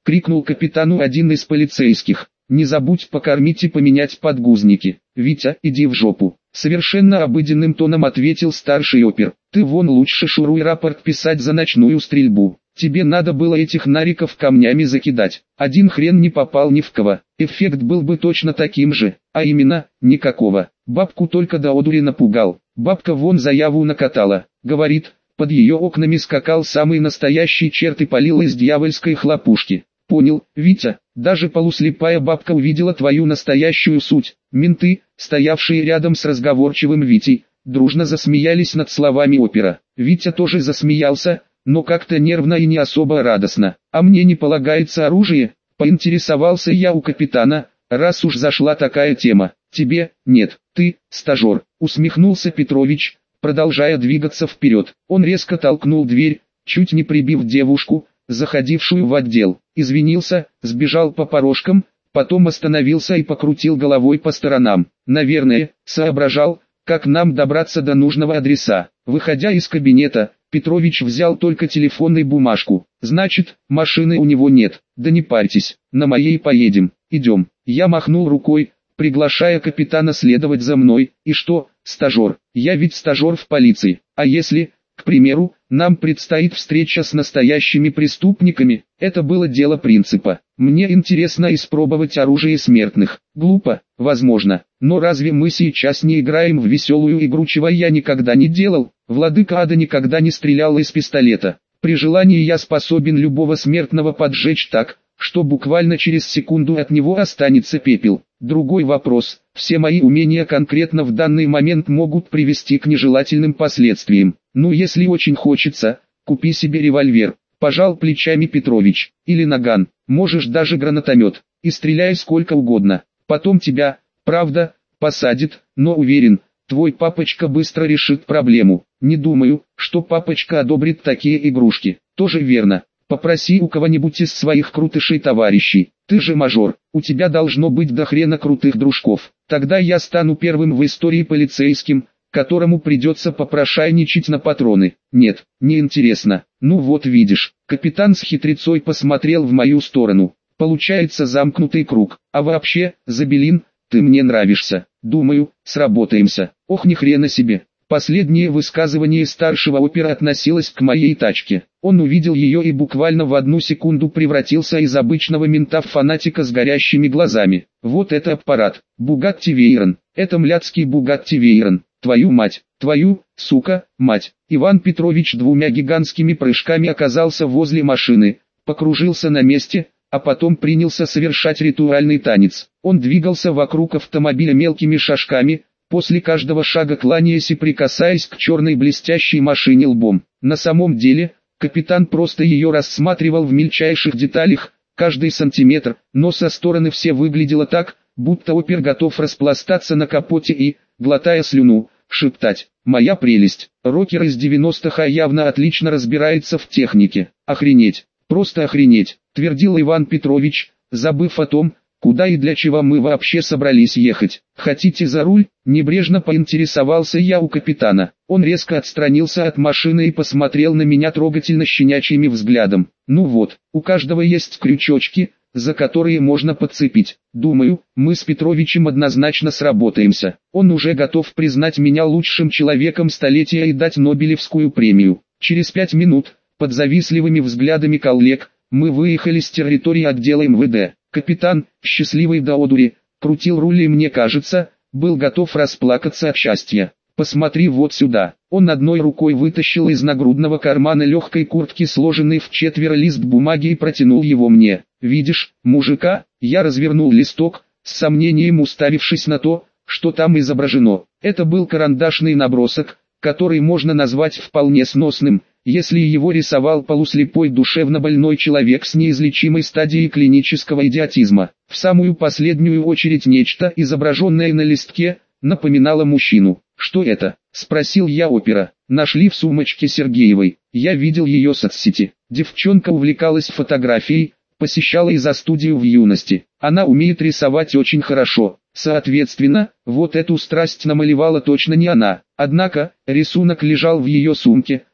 — крикнул капитану один из полицейских. «Не забудь покормить и поменять подгузники. Витя, иди в жопу!» Совершенно обыденным тоном ответил старший опер. «Ты вон лучше шуруй рапорт писать за ночную стрельбу. Тебе надо было этих нариков камнями закидать. Один хрен не попал ни в кого. Эффект был бы точно таким же, а именно, никакого. Бабку только до одури напугал. Бабка вон заяву накатала. Говорит, под ее окнами скакал самый настоящий черт и палил из дьявольской хлопушки. Понял, Витя, даже полуслепая бабка увидела твою настоящую суть». Менты, стоявшие рядом с разговорчивым Витей, дружно засмеялись над словами опера. Витя тоже засмеялся, но как-то нервно и не особо радостно. «А мне не полагается оружие?» — поинтересовался я у капитана, раз уж зашла такая тема. «Тебе, нет, ты, стажер», — усмехнулся Петрович, продолжая двигаться вперед. Он резко толкнул дверь, чуть не прибив девушку, заходившую в отдел. Извинился, сбежал по порожкам, потом остановился и покрутил головой по сторонам. Наверное, соображал, как нам добраться до нужного адреса. Выходя из кабинета, Петрович взял только телефон и бумажку. «Значит, машины у него нет. Да не парьтесь, на моей поедем. Идем». Я махнул рукой, приглашая капитана следовать за мной. «И что, стажер? Я ведь стажер в полиции. А если, к примеру, нам предстоит встреча с настоящими преступниками?» Это было дело принципа. Мне интересно испробовать оружие смертных. Глупо, возможно, но разве мы сейчас не играем в веселую игру, чего я никогда не делал? Владыка ада никогда не стрелял из пистолета. При желании я способен любого смертного поджечь так, что буквально через секунду от него останется пепел. Другой вопрос, все мои умения конкретно в данный момент могут привести к нежелательным последствиям. Ну если очень хочется, купи себе револьвер. Пожал плечами Петрович, или наган, можешь даже гранатомет, и стреляй сколько угодно. Потом тебя, правда, посадит, но уверен, твой папочка быстро решит проблему. Не думаю, что папочка одобрит такие игрушки. Тоже верно. Попроси у кого-нибудь из своих крутышей товарищей. Ты же мажор, у тебя должно быть до хрена крутых дружков. Тогда я стану первым в истории полицейским, которому придется попрошайничать на патроны. Нет, не интересно. Ну вот видишь, капитан с хитрецой посмотрел в мою сторону. Получается замкнутый круг. А вообще, Забелин, ты мне нравишься. Думаю, сработаемся. Ох ни хрена себе. Последнее высказывание старшего опера относилось к моей тачке. Он увидел ее и буквально в одну секунду превратился из обычного мента в фанатика с горящими глазами. Вот это аппарат. Бугатти Вейрон. Это мляцкий Бугатти Вейрон. Твою мать, твою, сука, мать. Иван Петрович двумя гигантскими прыжками оказался возле машины, покружился на месте, а потом принялся совершать ритуальный танец. Он двигался вокруг автомобиля мелкими шажками, после каждого шага кланяясь и прикасаясь к черной блестящей машине лбом. На самом деле, капитан просто ее рассматривал в мельчайших деталях, каждый сантиметр, но со стороны все выглядело так, будто опер готов распластаться на капоте и, глотая слюну, шептать: «Моя прелесть». Рокер из 90-х явно отлично разбирается в технике. «Охренеть, просто охренеть», твердил Иван Петрович, забыв о том, куда и для чего мы вообще собрались ехать. «Хотите за руль?» – небрежно поинтересовался я у капитана. Он резко отстранился от машины и посмотрел на меня трогательно щенячьим взглядом. «Ну вот, у каждого есть крючочки, за которые можно подцепить. Думаю, мы с Петровичем однозначно сработаемся. Он уже готов признать меня лучшим человеком столетия и дать Нобелевскую премию». Через 5 минут, под завистливыми взглядами коллег, мы выехали с территории отдела МВД. Капитан, счастливый до одури, крутил руль и, мне кажется, был готов расплакаться от счастья. «Посмотри вот сюда». Он одной рукой вытащил из нагрудного кармана легкой куртки сложенный в четверо лист бумаги и протянул его мне. «Видишь, мужика?» Я развернул листок, с сомнением уставившись на то, что там изображено. Это был карандашный набросок, который можно назвать вполне сносным, если его рисовал полуслепой душевно больной человек с неизлечимой стадией клинического идиотизма. В самую последнюю очередь нечто, изображенное на листке, напоминало мужчину. «Что это?» – спросил я опера. «Нашли в сумочке Сергеевой. Я видел ее соцсети. Девчонка увлекалась фотографией, посещала изо-студию в юности. Она умеет рисовать очень хорошо. Соответственно, вот эту страсть намалевала точно не она. Однако, рисунок лежал в ее сумке,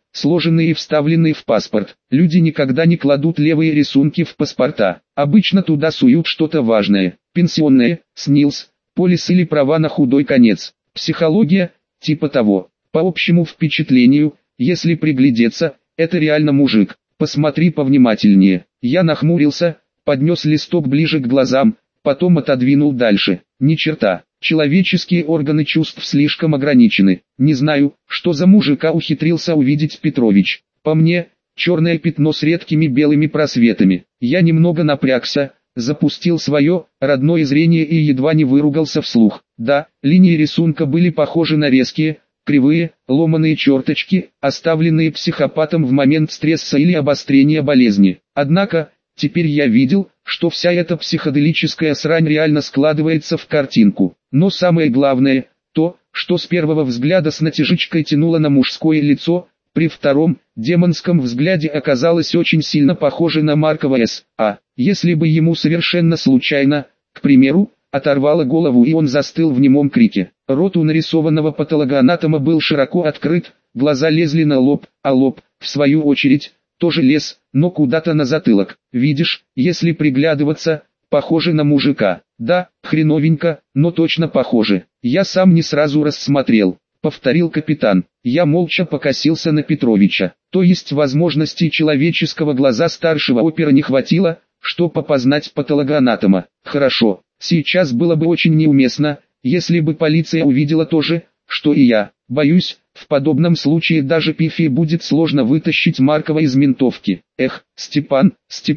сложенные и вставленные в паспорт. Люди никогда не кладут левые рисунки в паспорта. Обычно туда суют что-то важное. Пенсионное, СНИЛС, полис или права на худой конец. Психология, типа того. По общему впечатлению, если приглядеться, это реально мужик. Посмотри повнимательнее. Я нахмурился, поднес листок ближе к глазам, потом отодвинул дальше. Ни черта. Человеческие органы чувств слишком ограничены. Не знаю, что за мужика ухитрился увидеть Петрович. По мне, черное пятно с редкими белыми просветами. Я немного напрягся, запустил свое родное зрение и едва не выругался вслух. Да, линии рисунка были похожи на резкие, кривые, ломаные черточки, оставленные психопатом в момент стресса или обострения болезни. Однако, теперь я видел, что вся эта психоделическая срань реально складывается в картинку. Но самое главное, то, что с первого взгляда с натяжечкой тянуло на мужское лицо, при втором, демонском взгляде оказалось очень сильно похоже на Маркова С.А. Если бы ему совершенно случайно, к примеру, оторвало голову и он застыл в немом крике. Рот у нарисованного патологоанатома был широко открыт, глаза лезли на лоб, а лоб, в свою очередь, тоже лез, но куда-то на затылок. Видишь, если приглядываться, похоже на мужика. Да, хреновенько, но точно похоже. Я сам не сразу рассмотрел, повторил капитан. Я молча покосился на Петровича. То есть возможностей человеческого глаза старшего опера не хватило, чтобы опознать патологоанатома. Хорошо, сейчас было бы очень неуместно, если бы полиция увидела то же, что и я. Боюсь, в подобном случае даже Пифи будет сложно вытащить Маркова из ментовки. Эх, Степан,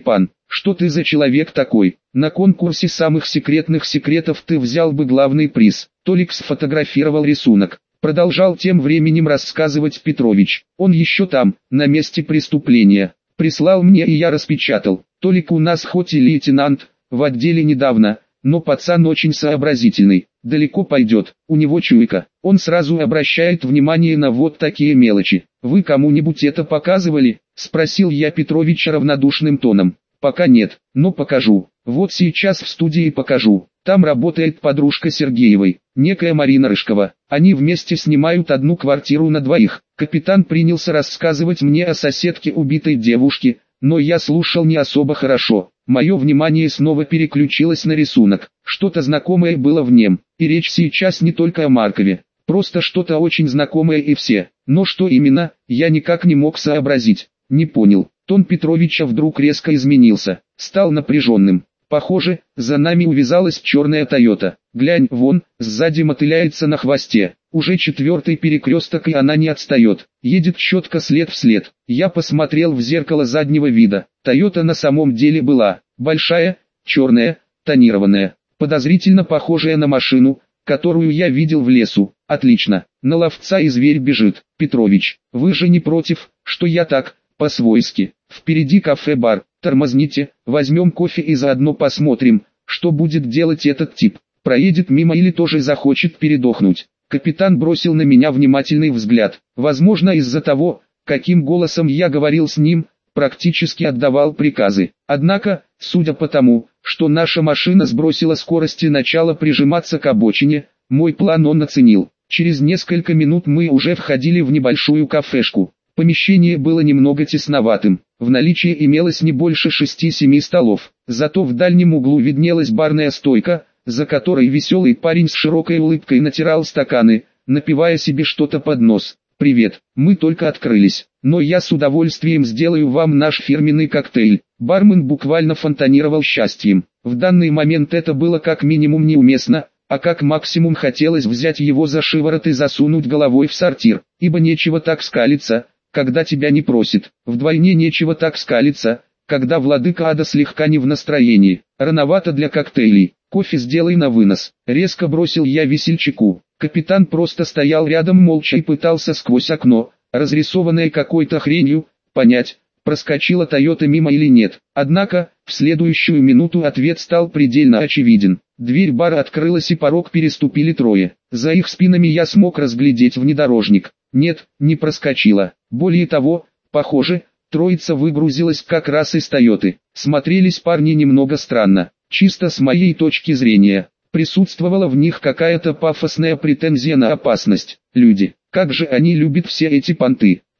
что ты за человек такой? На конкурсе самых секретных секретов ты взял бы главный приз. Толик сфотографировал рисунок. Продолжал тем временем рассказывать Петрович. Он еще там, на месте преступления. Прислал мне и я распечатал. Толик у нас хоть и лейтенант, в отделе недавно, но пацан очень сообразительный. Далеко пойдет, у него чуйка. Он сразу обращает внимание на вот такие мелочи. Вы кому-нибудь это показывали? Спросил я Петровича равнодушным тоном. Пока нет, но покажу. Вот сейчас в студии покажу. Там работает подружка Сергеевой, некая Марина Рыжкова. Они вместе снимают одну квартиру на двоих. Капитан принялся рассказывать мне о соседке убитой девушки, но я слушал не особо хорошо. Мое внимание снова переключилось на рисунок. Что-то знакомое было в нем. И речь сейчас не только о Маркове. Просто что-то очень знакомое и все. Но что именно, я никак не мог сообразить. Не понял. Тон Петровича вдруг резко изменился. Стал напряженным. Похоже, за нами увязалась черная Тойота. Глянь, вон, сзади мотыляется на хвосте. Уже 4-й перекресток и она не отстает. Едет четко след в след. Я посмотрел в зеркало заднего вида. Тойота на самом деле была большая, черная, тонированная, подозрительно похожая на машину, которую я видел в лесу. Отлично, на ловца и зверь бежит. Петрович, вы же не против, что я так, по-свойски? Впереди кафе-бар, тормозните, возьмем кофе и заодно посмотрим, что будет делать этот тип. Проедет мимо или тоже захочет передохнуть. Капитан бросил на меня внимательный взгляд. Возможно, из-за того, каким голосом я говорил с ним, практически отдавал приказы. Однако, судя по тому, что наша машина сбросила скорость и начала прижиматься к обочине, мой план он оценил. Через несколько минут мы уже входили в небольшую кафешку. Помещение было немного тесноватым. В наличии имелось не больше 6-7 столов. Зато в дальнем углу виднелась барная стойка, за которой веселый парень с широкой улыбкой натирал стаканы, напивая себе что-то под нос. «Привет, мы только открылись, но я с удовольствием сделаю вам наш фирменный коктейль». Бармен буквально фонтанировал счастьем. В данный момент это было как минимум неуместно, а как максимум хотелось взять его за шиворот и засунуть головой в сортир, ибо нечего так скалиться, когда тебя не просит. Вдвойне нечего так скалиться, когда владыка ада слегка не в настроении. Рановато для коктейлей. Кофе сделай на вынос. Резко бросил я весельчаку. Капитан просто стоял рядом молча и пытался сквозь окно, разрисованное какой-то хренью, понять, проскочила Тойота мимо или нет. Однако, в следующую минуту ответ стал предельно очевиден. Дверь бара открылась и порог переступили трое. За их спинами я смог разглядеть внедорожник. Нет, не проскочила. Более того, похоже, троица выгрузилась как раз из Тойоты. Смотрелись парни немного странно. Чисто с моей точки зрения, присутствовала в них какая-то пафосная претензия на опасность. Люди, как же они любят все эти понты. Тот,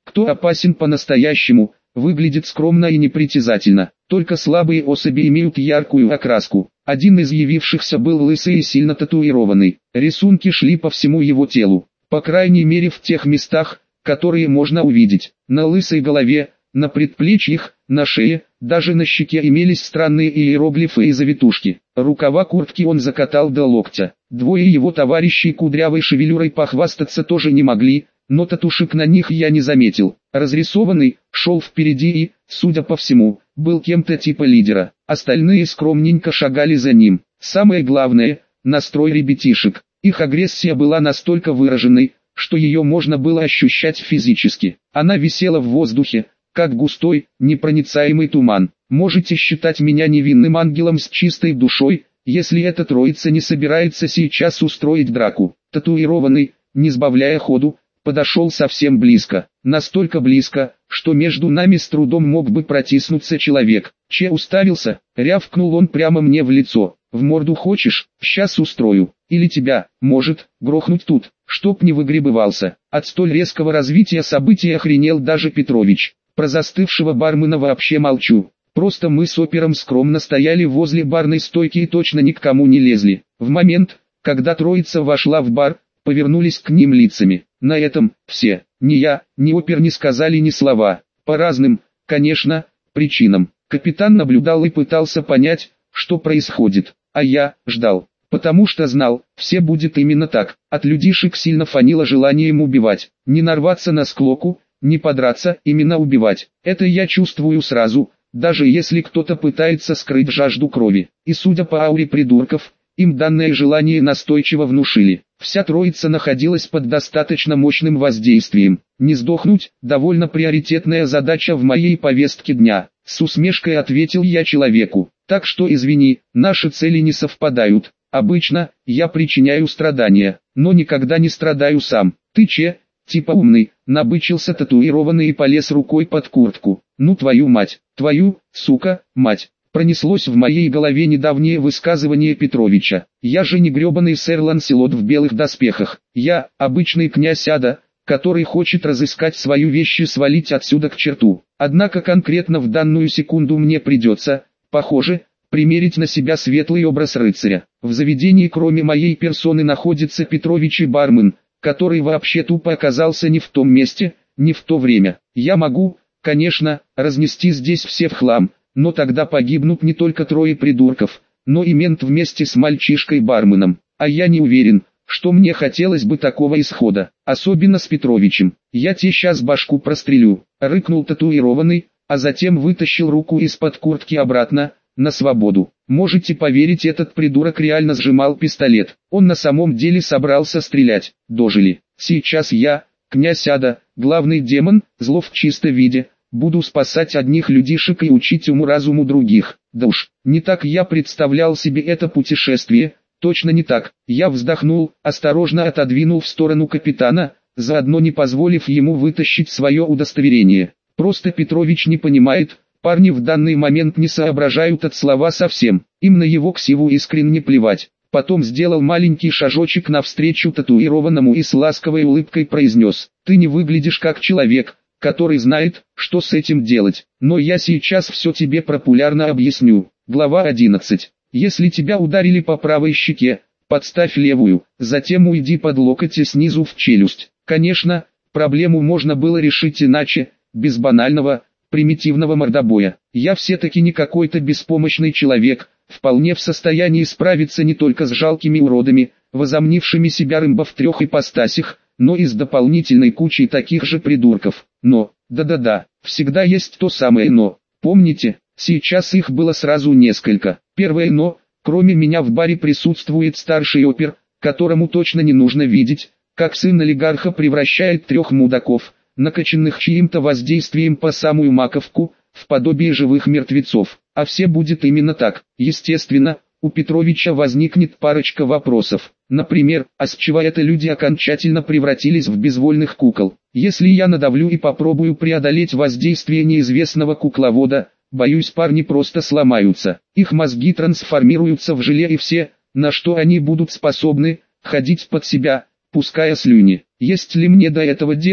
Кто опасен по-настоящему, выглядит скромно и непритязательно. Только слабые особи имеют яркую окраску. Один из явившихся был лысый и сильно татуированный. Рисунки шли по всему его телу. По крайней мере в тех местах, которые можно увидеть. На лысой голове, на предплечьях, на шее, даже на щеке имелись странные иероглифы и завитушки. Рукава куртки он закатал до локтя. Двое его товарищей кудрявой шевелюрой похвастаться тоже не могли, но татушек на них я не заметил. Разрисованный, шел впереди и, судя по всему, был кем-то типа лидера. Остальные скромненько шагали за ним. Самое главное, настрой ребятишек. Их агрессия была настолько выраженной, что ее можно было ощущать физически. Она висела в воздухе, как густой, непроницаемый туман. Можете считать меня невинным ангелом с чистой душой, если эта троица не собирается сейчас устроить драку. Татуированный, не сбавляя ходу, подошел совсем близко. Настолько близко, что между нами с трудом мог бы протиснуться человек. Че уставился, рявкнул он прямо мне в лицо. В морду хочешь, сейчас устрою. Или тебя, может, грохнуть тут, чтоб не выгребывался. От столь резкого развития событий охренел даже Петрович. Про застывшего бармена вообще молчу. Просто мы с опером скромно стояли возле барной стойки и точно ни к кому не лезли. В момент, когда троица вошла в бар, повернулись к ним лицами. На этом, все, ни я, ни опер не сказали ни слова. По разным, конечно, причинам. Капитан наблюдал и пытался понять, что происходит. А я ждал. Потому что знал, все будет именно так. От людишек сильно фанило желанием убивать. Не нарваться на склоку, не подраться, именно убивать. Это я чувствую сразу, даже если кто-то пытается скрыть жажду крови. И судя по ауре придурков, им данное желание настойчиво внушили. Вся троица находилась под достаточно мощным воздействием. Не сдохнуть – довольно приоритетная задача в моей повестке дня. С усмешкой ответил я человеку. Так что извини, наши цели не совпадают. Обычно, я причиняю страдания, но никогда не страдаю сам. Ты че? Типа умный, набычился татуированный и полез рукой под куртку. Ну твою мать, твою, сука, мать. Пронеслось в моей голове недавнее высказывание Петровича. Я же не гребаный сэр Ланселот в белых доспехах. Я, обычный князь ада, который хочет разыскать свою вещь и свалить отсюда к черту. Однако конкретно в данную секунду мне придется, похоже, примерить на себя светлый образ рыцаря. В заведении кроме моей персоны находится Петрович и бармен, который вообще тупо оказался не в том месте, не в то время. Я могу, конечно, разнести здесь все в хлам, но тогда погибнут не только трое придурков, но и мент вместе с мальчишкой-барменом. А я не уверен, что мне хотелось бы такого исхода, особенно с Петровичем. Я тебе сейчас башку прострелю, рыкнул татуированный, а затем вытащил руку из-под куртки обратно, на свободу. Можете поверить, этот придурок реально сжимал пистолет. Он на самом деле собрался стрелять. Дожили. Сейчас я, князь ада, главный демон, зло в чистом виде, буду спасать одних людишек и учить уму-разуму других. Да уж, не так я представлял себе это путешествие, точно не так. Я вздохнул, осторожно отодвинул в сторону капитана, заодно не позволив ему вытащить свое удостоверение. Просто Петрович не понимает, парни в данный момент не соображают от слова совсем, им на его ксиву искренне плевать. Потом сделал маленький шажочек навстречу татуированному и с ласковой улыбкой произнес: «Ты не выглядишь как человек, который знает, что с этим делать, но я сейчас все тебе популярно объясню». Глава 11. Если тебя ударили по правой щеке, подставь левую, затем уйди под локоть и снизу в челюсть. Конечно, проблему можно было решить иначе, без банального, примитивного мордобоя. Я все-таки не какой-то беспомощный человек, вполне в состоянии справиться не только с жалкими уродами, возомнившими себя рымбо в трех ипостасях, но и с дополнительной кучей таких же придурков. Но, да-да-да, всегда есть то самое «но». Помните, сейчас их было сразу несколько. Первое «но», кроме меня в баре присутствует старший опер, которому точно не нужно видеть, как сын олигарха превращает трех мудаков, накачанных чьим-то воздействием по самую маковку, в подобие живых мертвецов. А все будет именно так. Естественно, у Петровича возникнет парочка вопросов. Например, а с чего это люди окончательно превратились в безвольных кукол? Если я надавлю и попробую преодолеть воздействие неизвестного кукловода, боюсь, парни просто сломаются. Их мозги трансформируются в желе, и все, на что они будут способны, ходить под себя, пуская слюни. Есть ли мне до этого дело?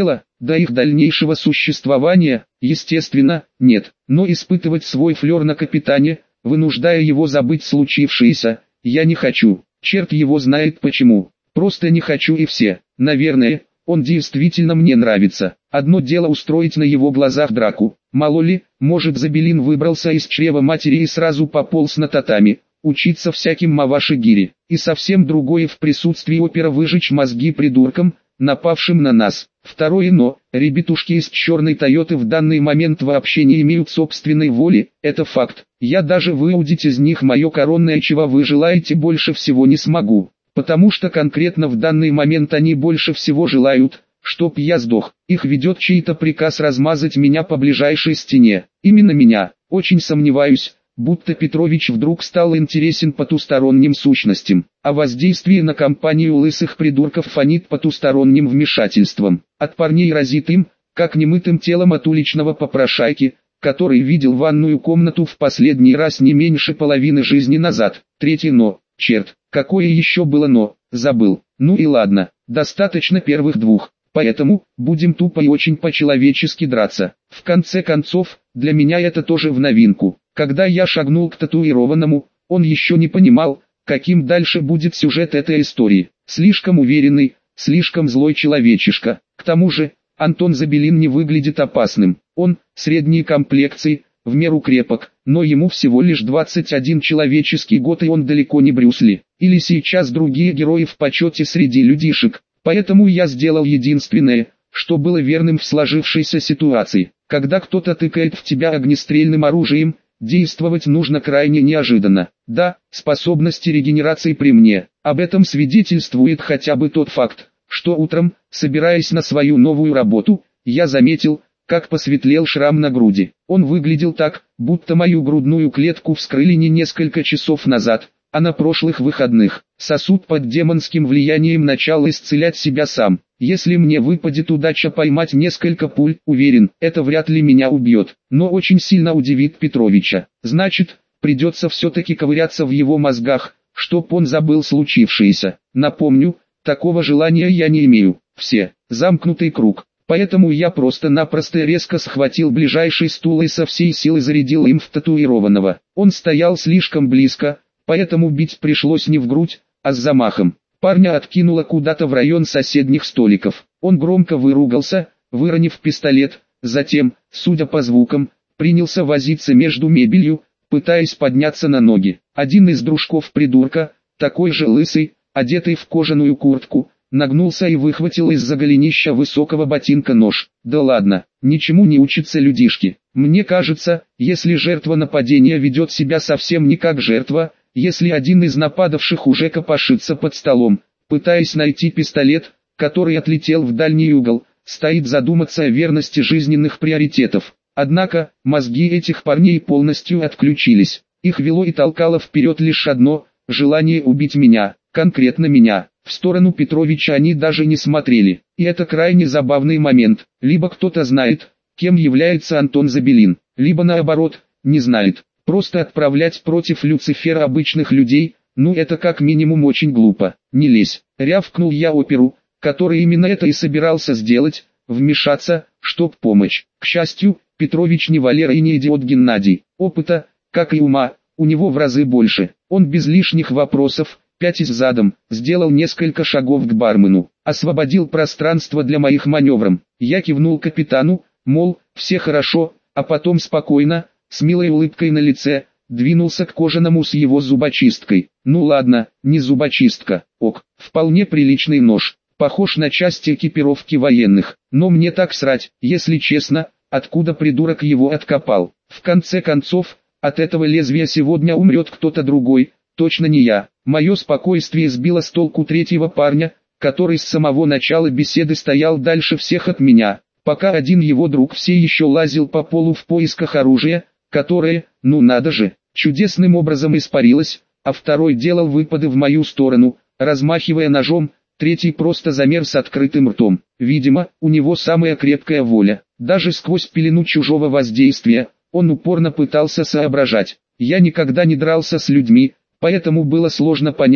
До их дальнейшего существования, естественно, нет. Но испытывать свой флер на капитане, вынуждая его забыть случившееся, я не хочу. Черт его знает почему. Просто не хочу и все. Наверное, он действительно мне нравится. Одно дело устроить на его глазах драку. Мало ли, может Забелин выбрался из чрева матери и сразу пополз на татами, учиться всяким маваши-гири. И совсем другое в присутствии опера выжечь мозги придуркам, напавшим на нас. Второе но, ребятушки из черной Тойоты в данный момент вообще не имеют собственной воли, это факт. Я даже выудить из них мое коронное чего вы желаете больше всего не смогу. Потому что конкретно в данный момент они больше всего желают, чтоб я сдох. Их ведет чей-то приказ размазать меня по ближайшей стене. Именно меня. Очень сомневаюсь, будто Петрович вдруг стал интересен потусторонним сущностям. А воздействие на компанию лысых придурков фонит потусторонним вмешательством. От парней разит им, как немытым телом от уличного попрошайки, который видел ванную комнату в последний раз не меньше половины жизни назад. Третье но. Черт, какое еще было но, забыл. Ну и ладно, достаточно первых двух. Поэтому, будем тупо и очень по-человечески драться. В конце концов, для меня это тоже в новинку. Когда я шагнул к татуированному, он еще не понимал, каким дальше будет сюжет этой истории. Слишком уверенный, слишком злой человечишка. К тому же, Антон Забелин не выглядит опасным. Он, средней комплекции, в меру крепок, но ему всего лишь 21 человеческий год и он далеко не Брюс Ли. Или сейчас другие герои в почете среди людишек. Поэтому я сделал единственное, что было верным в сложившейся ситуации. Когда кто-то тыкает в тебя огнестрельным оружием, действовать нужно крайне неожиданно. Да, способности регенерации при мне. Об этом свидетельствует хотя бы тот факт, что утром, собираясь на свою новую работу, я заметил, как посветлел шрам на груди. Он выглядел так, будто мою грудную клетку вскрыли не несколько часов назад, а на прошлых выходных. Сосуд под демонским влиянием начал исцелять себя сам. Если мне выпадет удача поймать несколько пуль, уверен, это вряд ли меня убьет, но очень сильно удивит Петровича. Значит, придется все-таки ковыряться в его мозгах, чтоб он забыл случившееся. Напомню, такого желания я не имею. Все, замкнутый круг. Поэтому я просто-напросто резко схватил ближайший стул и со всей силы зарядил им в татуированного. Он стоял слишком близко, поэтому бить пришлось не в грудь, а с замахом. Парня откинуло куда-то в район соседних столиков. Он громко выругался, выронив пистолет, затем, судя по звукам, принялся возиться между мебелью, пытаясь подняться на ноги. Один из дружков придурка, такой же лысый, одетый в кожаную куртку, нагнулся и выхватил из-за голенища высокого ботинка нож. Да ладно, ничему не учатся людишки. Мне кажется, если жертва нападения ведет себя совсем не как жертва, если один из нападавших уже копошится под столом, пытаясь найти пистолет, который отлетел в дальний угол, стоит задуматься о верности жизненных приоритетов. Однако, мозги этих парней полностью отключились. Их вело и толкало вперед лишь одно – желание убить меня, конкретно меня. В сторону Петровича они даже не смотрели. И это крайне забавный момент. Либо кто-то знает, кем является Антон Забелин, либо наоборот, не знает. Просто отправлять против Люцифера обычных людей, ну это как минимум очень глупо. Не лезь. Рявкнул я оперу, который именно это и собирался сделать, вмешаться, чтоб помочь. К счастью, Петрович не Валера и не идиот Геннадий. Опыта, как и ума, у него в разы больше. Он без лишних вопросов, пятясь задом, сделал несколько шагов к бармену, освободил пространство для моих маневров. Я кивнул капитану, мол, все хорошо, а потом спокойно, с милой улыбкой на лице, двинулся к кожаному с его зубочисткой. Ну ладно, не зубочистка, ок, вполне приличный нож, похож на часть экипировки военных, но мне так срать, если честно, откуда придурок его откопал. В конце концов, от этого лезвия сегодня умрет кто-то другой, точно не я. Мое спокойствие сбило с толку третьего парня, который с самого начала беседы стоял дальше всех от меня, пока один его друг все еще лазил по полу в поисках оружия, которое, ну надо же, чудесным образом испарилось, а второй делал выпады в мою сторону, размахивая ножом, третий просто замер с открытым ртом. Видимо, у него самая крепкая воля. Даже сквозь пелену чужого воздействия, он упорно пытался соображать. Я никогда не дрался с людьми, поэтому было сложно понять,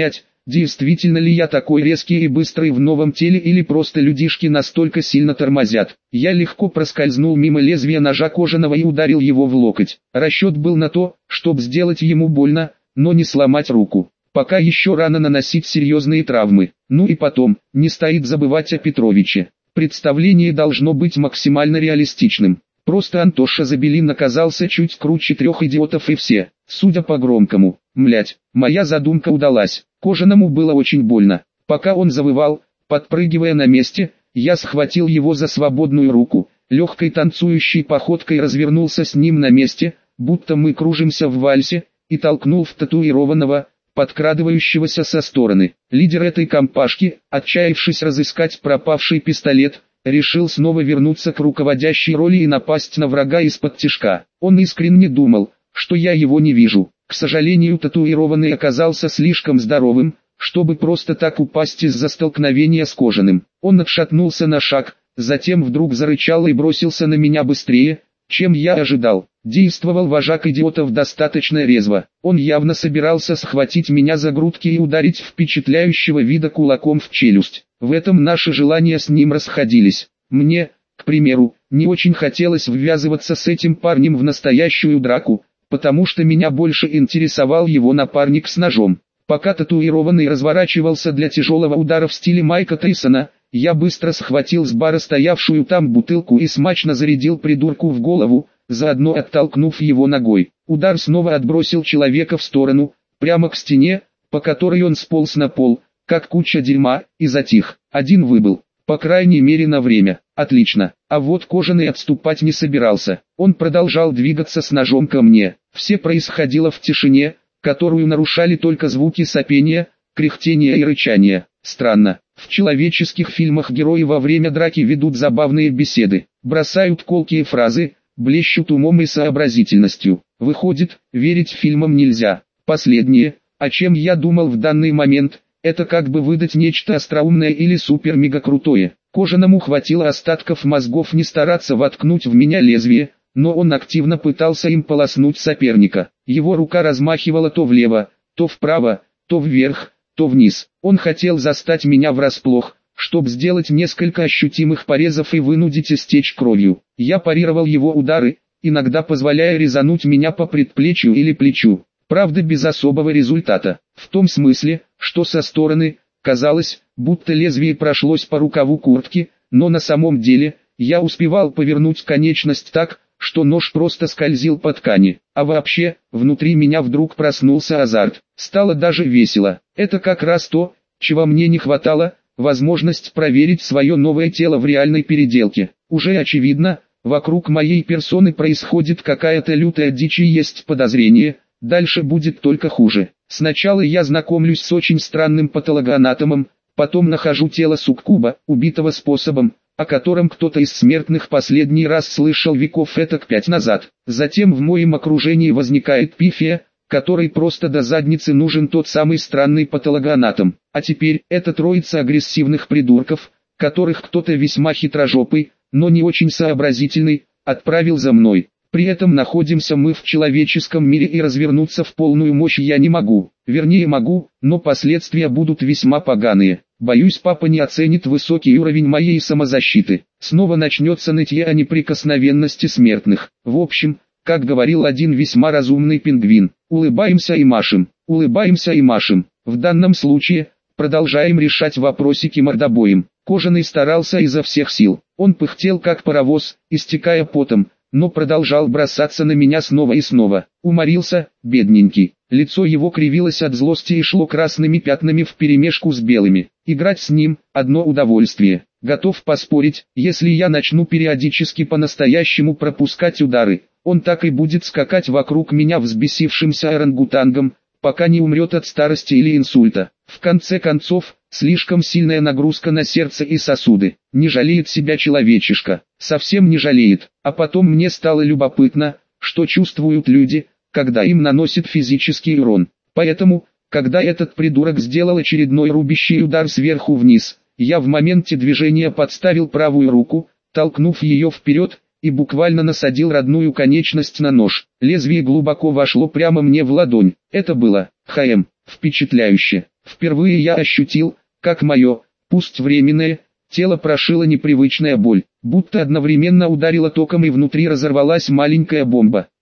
Действительно ли я такой резкий и быстрый в новом теле или просто людишки настолько сильно тормозят? Я легко проскользнул мимо лезвия ножа кожаного и ударил его в локоть. Расчет был на то, чтобы сделать ему больно, но не сломать руку. Пока еще рано наносить серьезные травмы. Ну и потом, не стоит забывать о Петровиче. Представление должно быть максимально реалистичным. Просто Антоша Забелин оказался чуть круче 3 идиотов и все, судя по громкому, млять, моя задумка удалась. Кожаному было очень больно. Пока он завывал, подпрыгивая на месте, я схватил его за свободную руку, легкой танцующей походкой развернулся с ним на месте, будто мы кружимся в вальсе, и толкнул в татуированного, подкрадывающегося со стороны. Лидер этой компашки, отчаявшись разыскать пропавший пистолет, решил снова вернуться к руководящей роли и напасть на врага из-под тишка. Он искренне думал, что я его не вижу. К сожалению, татуированный оказался слишком здоровым, чтобы просто так упасть из-за столкновения с кожаным. Он отшатнулся на шаг, затем вдруг зарычал и бросился на меня быстрее, чем я ожидал. Действовал вожак идиотов достаточно резво. Он явно собирался схватить меня за грудки и ударить впечатляющего вида кулаком в челюсть. В этом наши желания с ним расходились. Мне, к примеру, не очень хотелось ввязываться с этим парнем в настоящую драку, потому что меня больше интересовал его напарник с ножом. Пока татуированный разворачивался для тяжелого удара в стиле Майка Тайсона, я быстро схватил с бара стоявшую там бутылку и смачно зарядил придурку в голову, заодно оттолкнув его ногой. Удар снова отбросил человека в сторону, прямо к стене, по которой он сполз на пол, как куча дерьма, и затих. Один выбыл, по крайней мере на время. Отлично. А вот кожаный отступать не собирался. Он продолжал двигаться с ножом ко мне. Все происходило в тишине, которую нарушали только звуки сопения, кряхтения и рычания. Странно. В человеческих фильмах герои во время драки ведут забавные беседы, бросают колкие фразы, блещут умом и сообразительностью. Выходит, верить фильмам нельзя. Последнее, о чем я думал в данный момент, это как бы выдать нечто остроумное или супер-мега крутое. Кожаному хватило остатков мозгов не стараться воткнуть в меня лезвие, но он активно пытался им полоснуть соперника. Его рука размахивала то влево, то вправо, то вверх, то вниз. Он хотел застать меня врасплох, чтобы сделать несколько ощутимых порезов и вынудить истечь кровью. Я парировал его удары, иногда позволяя резануть меня по предплечью или плечу. Правда, без особого результата. В том смысле, что со стороны, казалось, будто лезвие прошлось по рукаву куртки, но на самом деле, я успевал повернуть конечность так, что нож просто скользил по ткани. А вообще, внутри меня вдруг проснулся азарт. Стало даже весело. Это как раз то, чего мне не хватало, возможность проверить свое новое тело в реальной переделке. Уже очевидно, вокруг моей персоны происходит какая-то лютая дичь и есть подозрение, дальше будет только хуже. Сначала я знакомлюсь с очень странным патологоанатомом, потом нахожу тело суккуба, убитого способом, о котором кто-то из смертных последний раз слышал веков этак 5 назад. Затем в моем окружении возникает пифия, которой просто до задницы нужен тот самый странный патологоанатом. А теперь эта троица агрессивных придурков, которых кто-то весьма хитрожопый, но не очень сообразительный, отправил за мной. При этом находимся мы в человеческом мире и развернуться в полную мощь я не могу. Вернее могу, но последствия будут весьма поганые. Боюсь, папа не оценит высокий уровень моей самозащиты. Снова начнется нытье о неприкосновенности смертных. В общем, как говорил один весьма разумный пингвин, улыбаемся и машем, улыбаемся и машем. В данном случае, продолжаем решать вопросики мордобоем. Кожаный старался изо всех сил. Он пыхтел как паровоз, истекая потом, но продолжал бросаться на меня снова и снова. Уморился, бедненький. Лицо его кривилось от злости и шло красными пятнами вперемешку с белыми. Играть с ним – одно удовольствие. Готов поспорить, если я начну периодически по-настоящему пропускать удары, он так и будет скакать вокруг меня взбесившимся орангутангом, пока не умрет от старости или инсульта. В конце концов, слишком сильная нагрузка на сердце и сосуды. Не жалеет себя человечишка, совсем не жалеет. А потом мне стало любопытно, что чувствуют люди, когда им наносит физический урон. Поэтому, когда этот придурок сделал очередной рубящий удар сверху вниз, я в моменте движения подставил правую руку, толкнув ее вперед, и буквально насадил родную конечность на нож. Лезвие глубоко вошло прямо мне в ладонь. Это было, впечатляюще. Впервые я ощутил, как мое, пусть временное, тело прошила непривычная боль, будто одновременно ударила током и внутри разорвалась маленькая бомба.